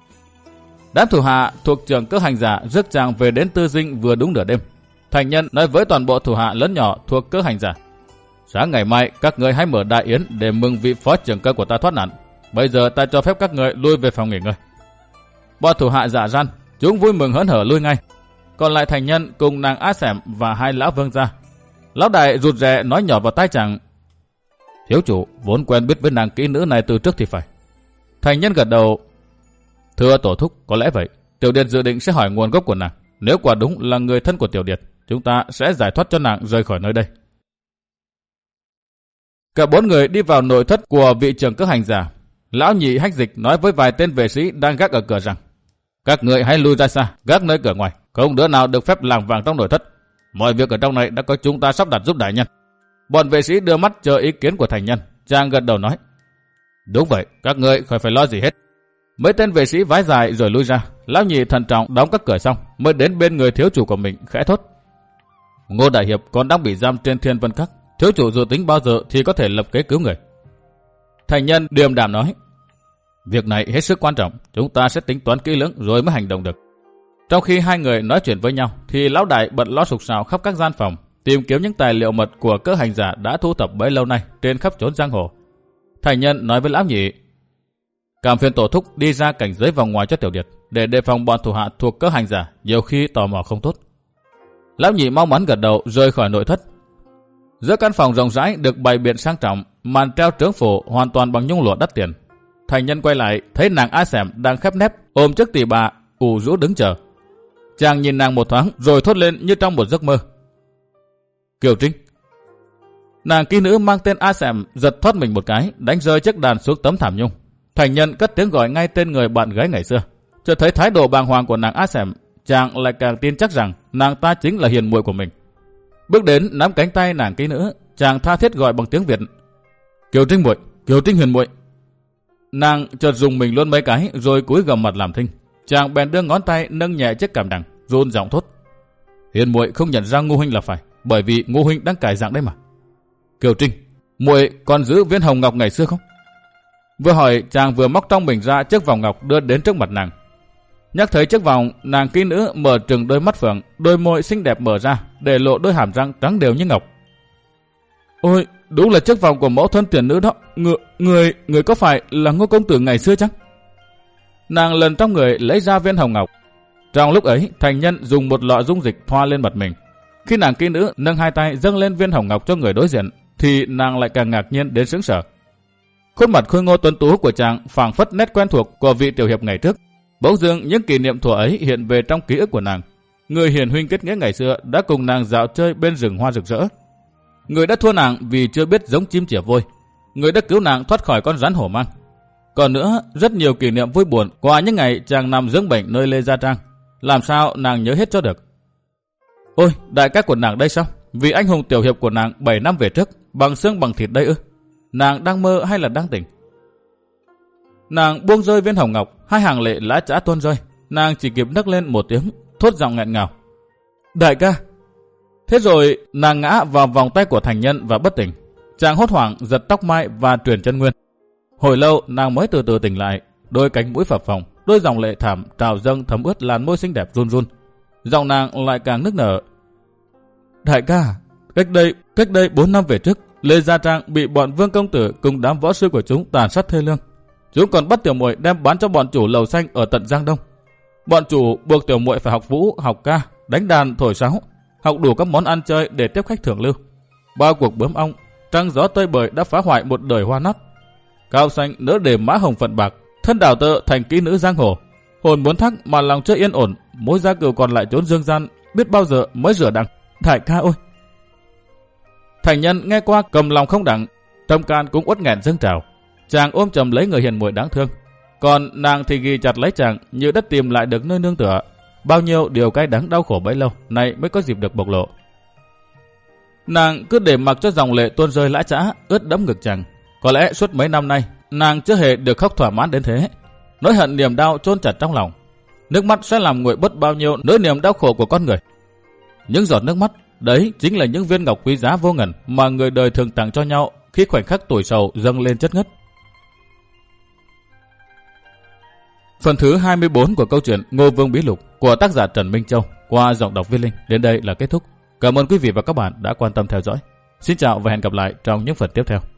Đám thủ hạ thuộc trưởng cước hành giả rước chàng về đến tư dinh vừa đúng nửa đêm. Thành nhân nói với toàn bộ thủ hạ lớn nhỏ thuộc cước hành giả: Sáng ngày mai các ngươi hãy mở đại yến để mừng vị phó trưởng cơ của ta thoát nạn. Bây giờ ta cho phép các ngươi lui về phòng nghỉ ngơi. Bọn thủ hạ dạ gian, chúng vui mừng hớn hở lui ngay. Còn lại thành nhân cùng nàng A Xẻm và hai lão vương gia. Lão đại rụt rè nói nhỏ vào tai chàng: Thiếu chủ vốn quen biết với nàng kỹ nữ này từ trước thì phải. Thành nhân gật đầu: Thưa tổ thúc, có lẽ vậy. Tiểu điệt dự định sẽ hỏi nguồn gốc của nàng. Nếu quả đúng là người thân của tiểu điệt, chúng ta sẽ giải thoát cho nàng rời khỏi nơi đây. Cả bốn người đi vào nội thất của vị trưởng cước hành giả. Lão nhị Hách Dịch nói với vài tên vệ sĩ đang gác ở cửa rằng: Các người hãy lui ra xa, gác nơi cửa ngoài, không đứa nào được phép lảng vảng trong nội thất. Mọi việc ở trong này đã có chúng ta sắp đặt giúp đại nhân. Bọn vệ sĩ đưa mắt chờ ý kiến của thành nhân. Chàng gật đầu nói: Đúng vậy, các người khỏi phải lo gì hết. Mấy tên vệ sĩ vái dài rồi lui ra. Lão nhị thận trọng đóng các cửa xong mới đến bên người thiếu chủ của mình khẽ thốt: Ngô đại hiệp còn đang bị giam trên Thiên Vân Các. Thiếu chủ dự tính bao giờ thì có thể lập kế cứu người. Thành nhân điềm đạm nói: Việc này hết sức quan trọng, chúng ta sẽ tính toán kỹ lưỡng rồi mới hành động được. Trong khi hai người nói chuyện với nhau thì lão đại bận lo sục sạo khắp các gian phòng, tìm kiếm những tài liệu mật của cước hành giả đã thu thập bấy lâu nay trên khắp chốn giang hồ. Thành nhân nói với lão nhị: Cảm phiền tổ thúc đi ra cảnh giới vòng ngoài cho Tiểu Điệt, để đề phòng bọn thủ hạ thuộc cỡ hành giả, nhiều khi tò mò không tốt. Lão nhị mau mắn gật đầu rời khỏi nội thất. Giữa căn phòng rộng rãi được bày biện sang trọng, màn treo trướng phủ hoàn toàn bằng nhung lụa đắt tiền. Thành nhân quay lại thấy nàng A Xẻm đang khép nép ôm chiếc tỳ bà ủ rũ đứng chờ. Chàng nhìn nàng một thoáng rồi thốt lên như trong một giấc mơ: Kiều Trinh. Nàng kỹ nữ mang tên A Xẻm giật thoát mình một cái, đánh rơi chiếc đàn xuống tấm thảm nhung. Thành nhân cất tiếng gọi ngay tên người bạn gái ngày xưa. Chợt thấy thái độ bàng hoàng của nàng A Xẻm, chàng lại càng tin chắc rằng nàng ta chính là hiền muội của mình. Bước đến nắm cánh tay nàng kỹ nữ, chàng tha thiết gọi bằng tiếng Việt: Kiều Trinh muội, Kiều Trinh hiền muội. Nàng chợt dùng mình luôn mấy cái rồi cúi gằm mặt làm thinh. Chàng bèn đưa ngón tay nâng nhẹ chiếc cằm đằng, run giọng thốt: Hiền muội không nhận ra Ngô huynh là phải, bởi vì Ngô huynh đang cải dạng đấy mà. Kiều Trinh, muội còn giữ viên hồng ngọc ngày xưa không? Vừa hỏi, chàng vừa móc trong mình ra chiếc vòng ngọc đưa đến trước mặt nàng. Nhắc thấy chiếc vòng, nàng kỹ nữ mở trừng đôi mắt phượng, đôi môi xinh đẹp mở ra, để lộ đôi hàm răng trắng đều như ngọc. Ôi, đúng là chiếc vòng của mẫu thân tiền nữ đó. Người, người, người có phải là Ngô công tử ngày xưa chăng? Nàng lần trong người lấy ra viên hồng ngọc. Trong lúc ấy, thành nhân dùng một lọ dung dịch thoa lên mặt mình. Khi nàng kỹ nữ nâng hai tay dâng lên viên hồng ngọc cho người đối diện, thì nàng lại càng ngạc nhiên đến sững sờ. Khuôn mặt khôi ngô tuấn tú của chàng phảng phất nét quen thuộc của vị tiểu hiệp ngày trước. Bỗng dưng những kỷ niệm thuở ấy hiện về trong ký ức của nàng. Người hiền huynh kết nghĩa ngày xưa đã cùng nàng dạo chơi bên rừng hoa rực rỡ. Người đã thua nàng vì chưa biết giống chim chỉa vôi. Người đã cứu nàng thoát khỏi con rắn hổ mang. Còn nữa, rất nhiều kỷ niệm vui buồn qua những ngày chàng nằm dưỡng bệnh nơi Lê Gia Trang. Làm sao nàng nhớ hết cho được? Ôi, đại ca của nàng đây sao? Vì anh hùng tiểu hiệp của nàng bảy năm về trước, bằng xương bằng thịt đây ư? Nàng đang mơ hay là đang tỉnh? Nàng buông rơi viên hồng ngọc, hai hàng lệ lã chã tuôn rơi. Nàng chỉ kịp nấc lên một tiếng, thốt giọng nghẹn ngào: Đại ca! Thế rồi nàng ngã vào vòng tay của thành nhân và bất tỉnh. Chàng hốt hoảng giật tóc mai và truyền chân nguyên. Hồi lâu nàng mới từ từ tỉnh lại, đôi cánh mũi phập phồng, đôi dòng lệ thảm trào dâng thấm ướt làn môi xinh đẹp run run. Giọng nàng lại càng nức nở: Đại ca, cách đây cách đây bốn năm về trước, Lê Gia Trang bị bọn Vương công tử cùng đám võ sư của chúng tàn sát thê lương. Chúng còn bắt tiểu muội đem bán cho bọn chủ lầu xanh ở tận Giang Đông. Bọn chủ buộc tiểu muội phải học vũ, học ca, đánh đàn, thổi sáo, học đủ các món ăn chơi để tiếp khách thưởng lưu. Bao cuộc bướm ong, trăng gió tơi bời đã phá hoại một đời hoa nát. Cao xanh nỡ để mã hồng phận bạc, thân đảo tợ thành kỹ nữ giang hồ. Hồn muốn thắc mà lòng chưa yên ổn, mối gia cừu còn lại trốn dương gian, biết bao giờ mới rửa đằng. Đại ca ơi! Thành nhân nghe qua cầm lòng không đặng, tâm can cũng uất nghẹn dâng trào. Chàng ôm chầm lấy người hiền muội đáng thương, còn nàng thì ghi chặt lấy chàng như đất tìm lại được nơi nương tựa. Bao nhiêu điều cay đắng đau khổ bấy lâu nay mới có dịp được bộc lộ. Nàng cứ để mặc cho dòng lệ tuôn rơi lã chã ướt đẫm ngực chàng. Có lẽ suốt mấy năm nay nàng chưa hề được khóc thỏa mãn đến thế. Nỗi hận niềm đau chôn chặt trong lòng. Nước mắt sẽ làm nguội bớt bao nhiêu nỗi niềm đau khổ của con người. Những giọt nước mắt đấy chính là những viên ngọc quý giá vô ngần mà người đời thường tặng cho nhau khi khoảnh khắc tuổi sầu dâng lên chất ngất. Phần thứ hai mươi bốn của câu chuyện Ngô Vương Bí Lục của tác giả Trần Minh Châu qua giọng đọc Viết Linh đến đây là kết thúc. Cảm ơn quý vị và các bạn đã quan tâm theo dõi. Xin chào và hẹn gặp lại trong những phần tiếp theo.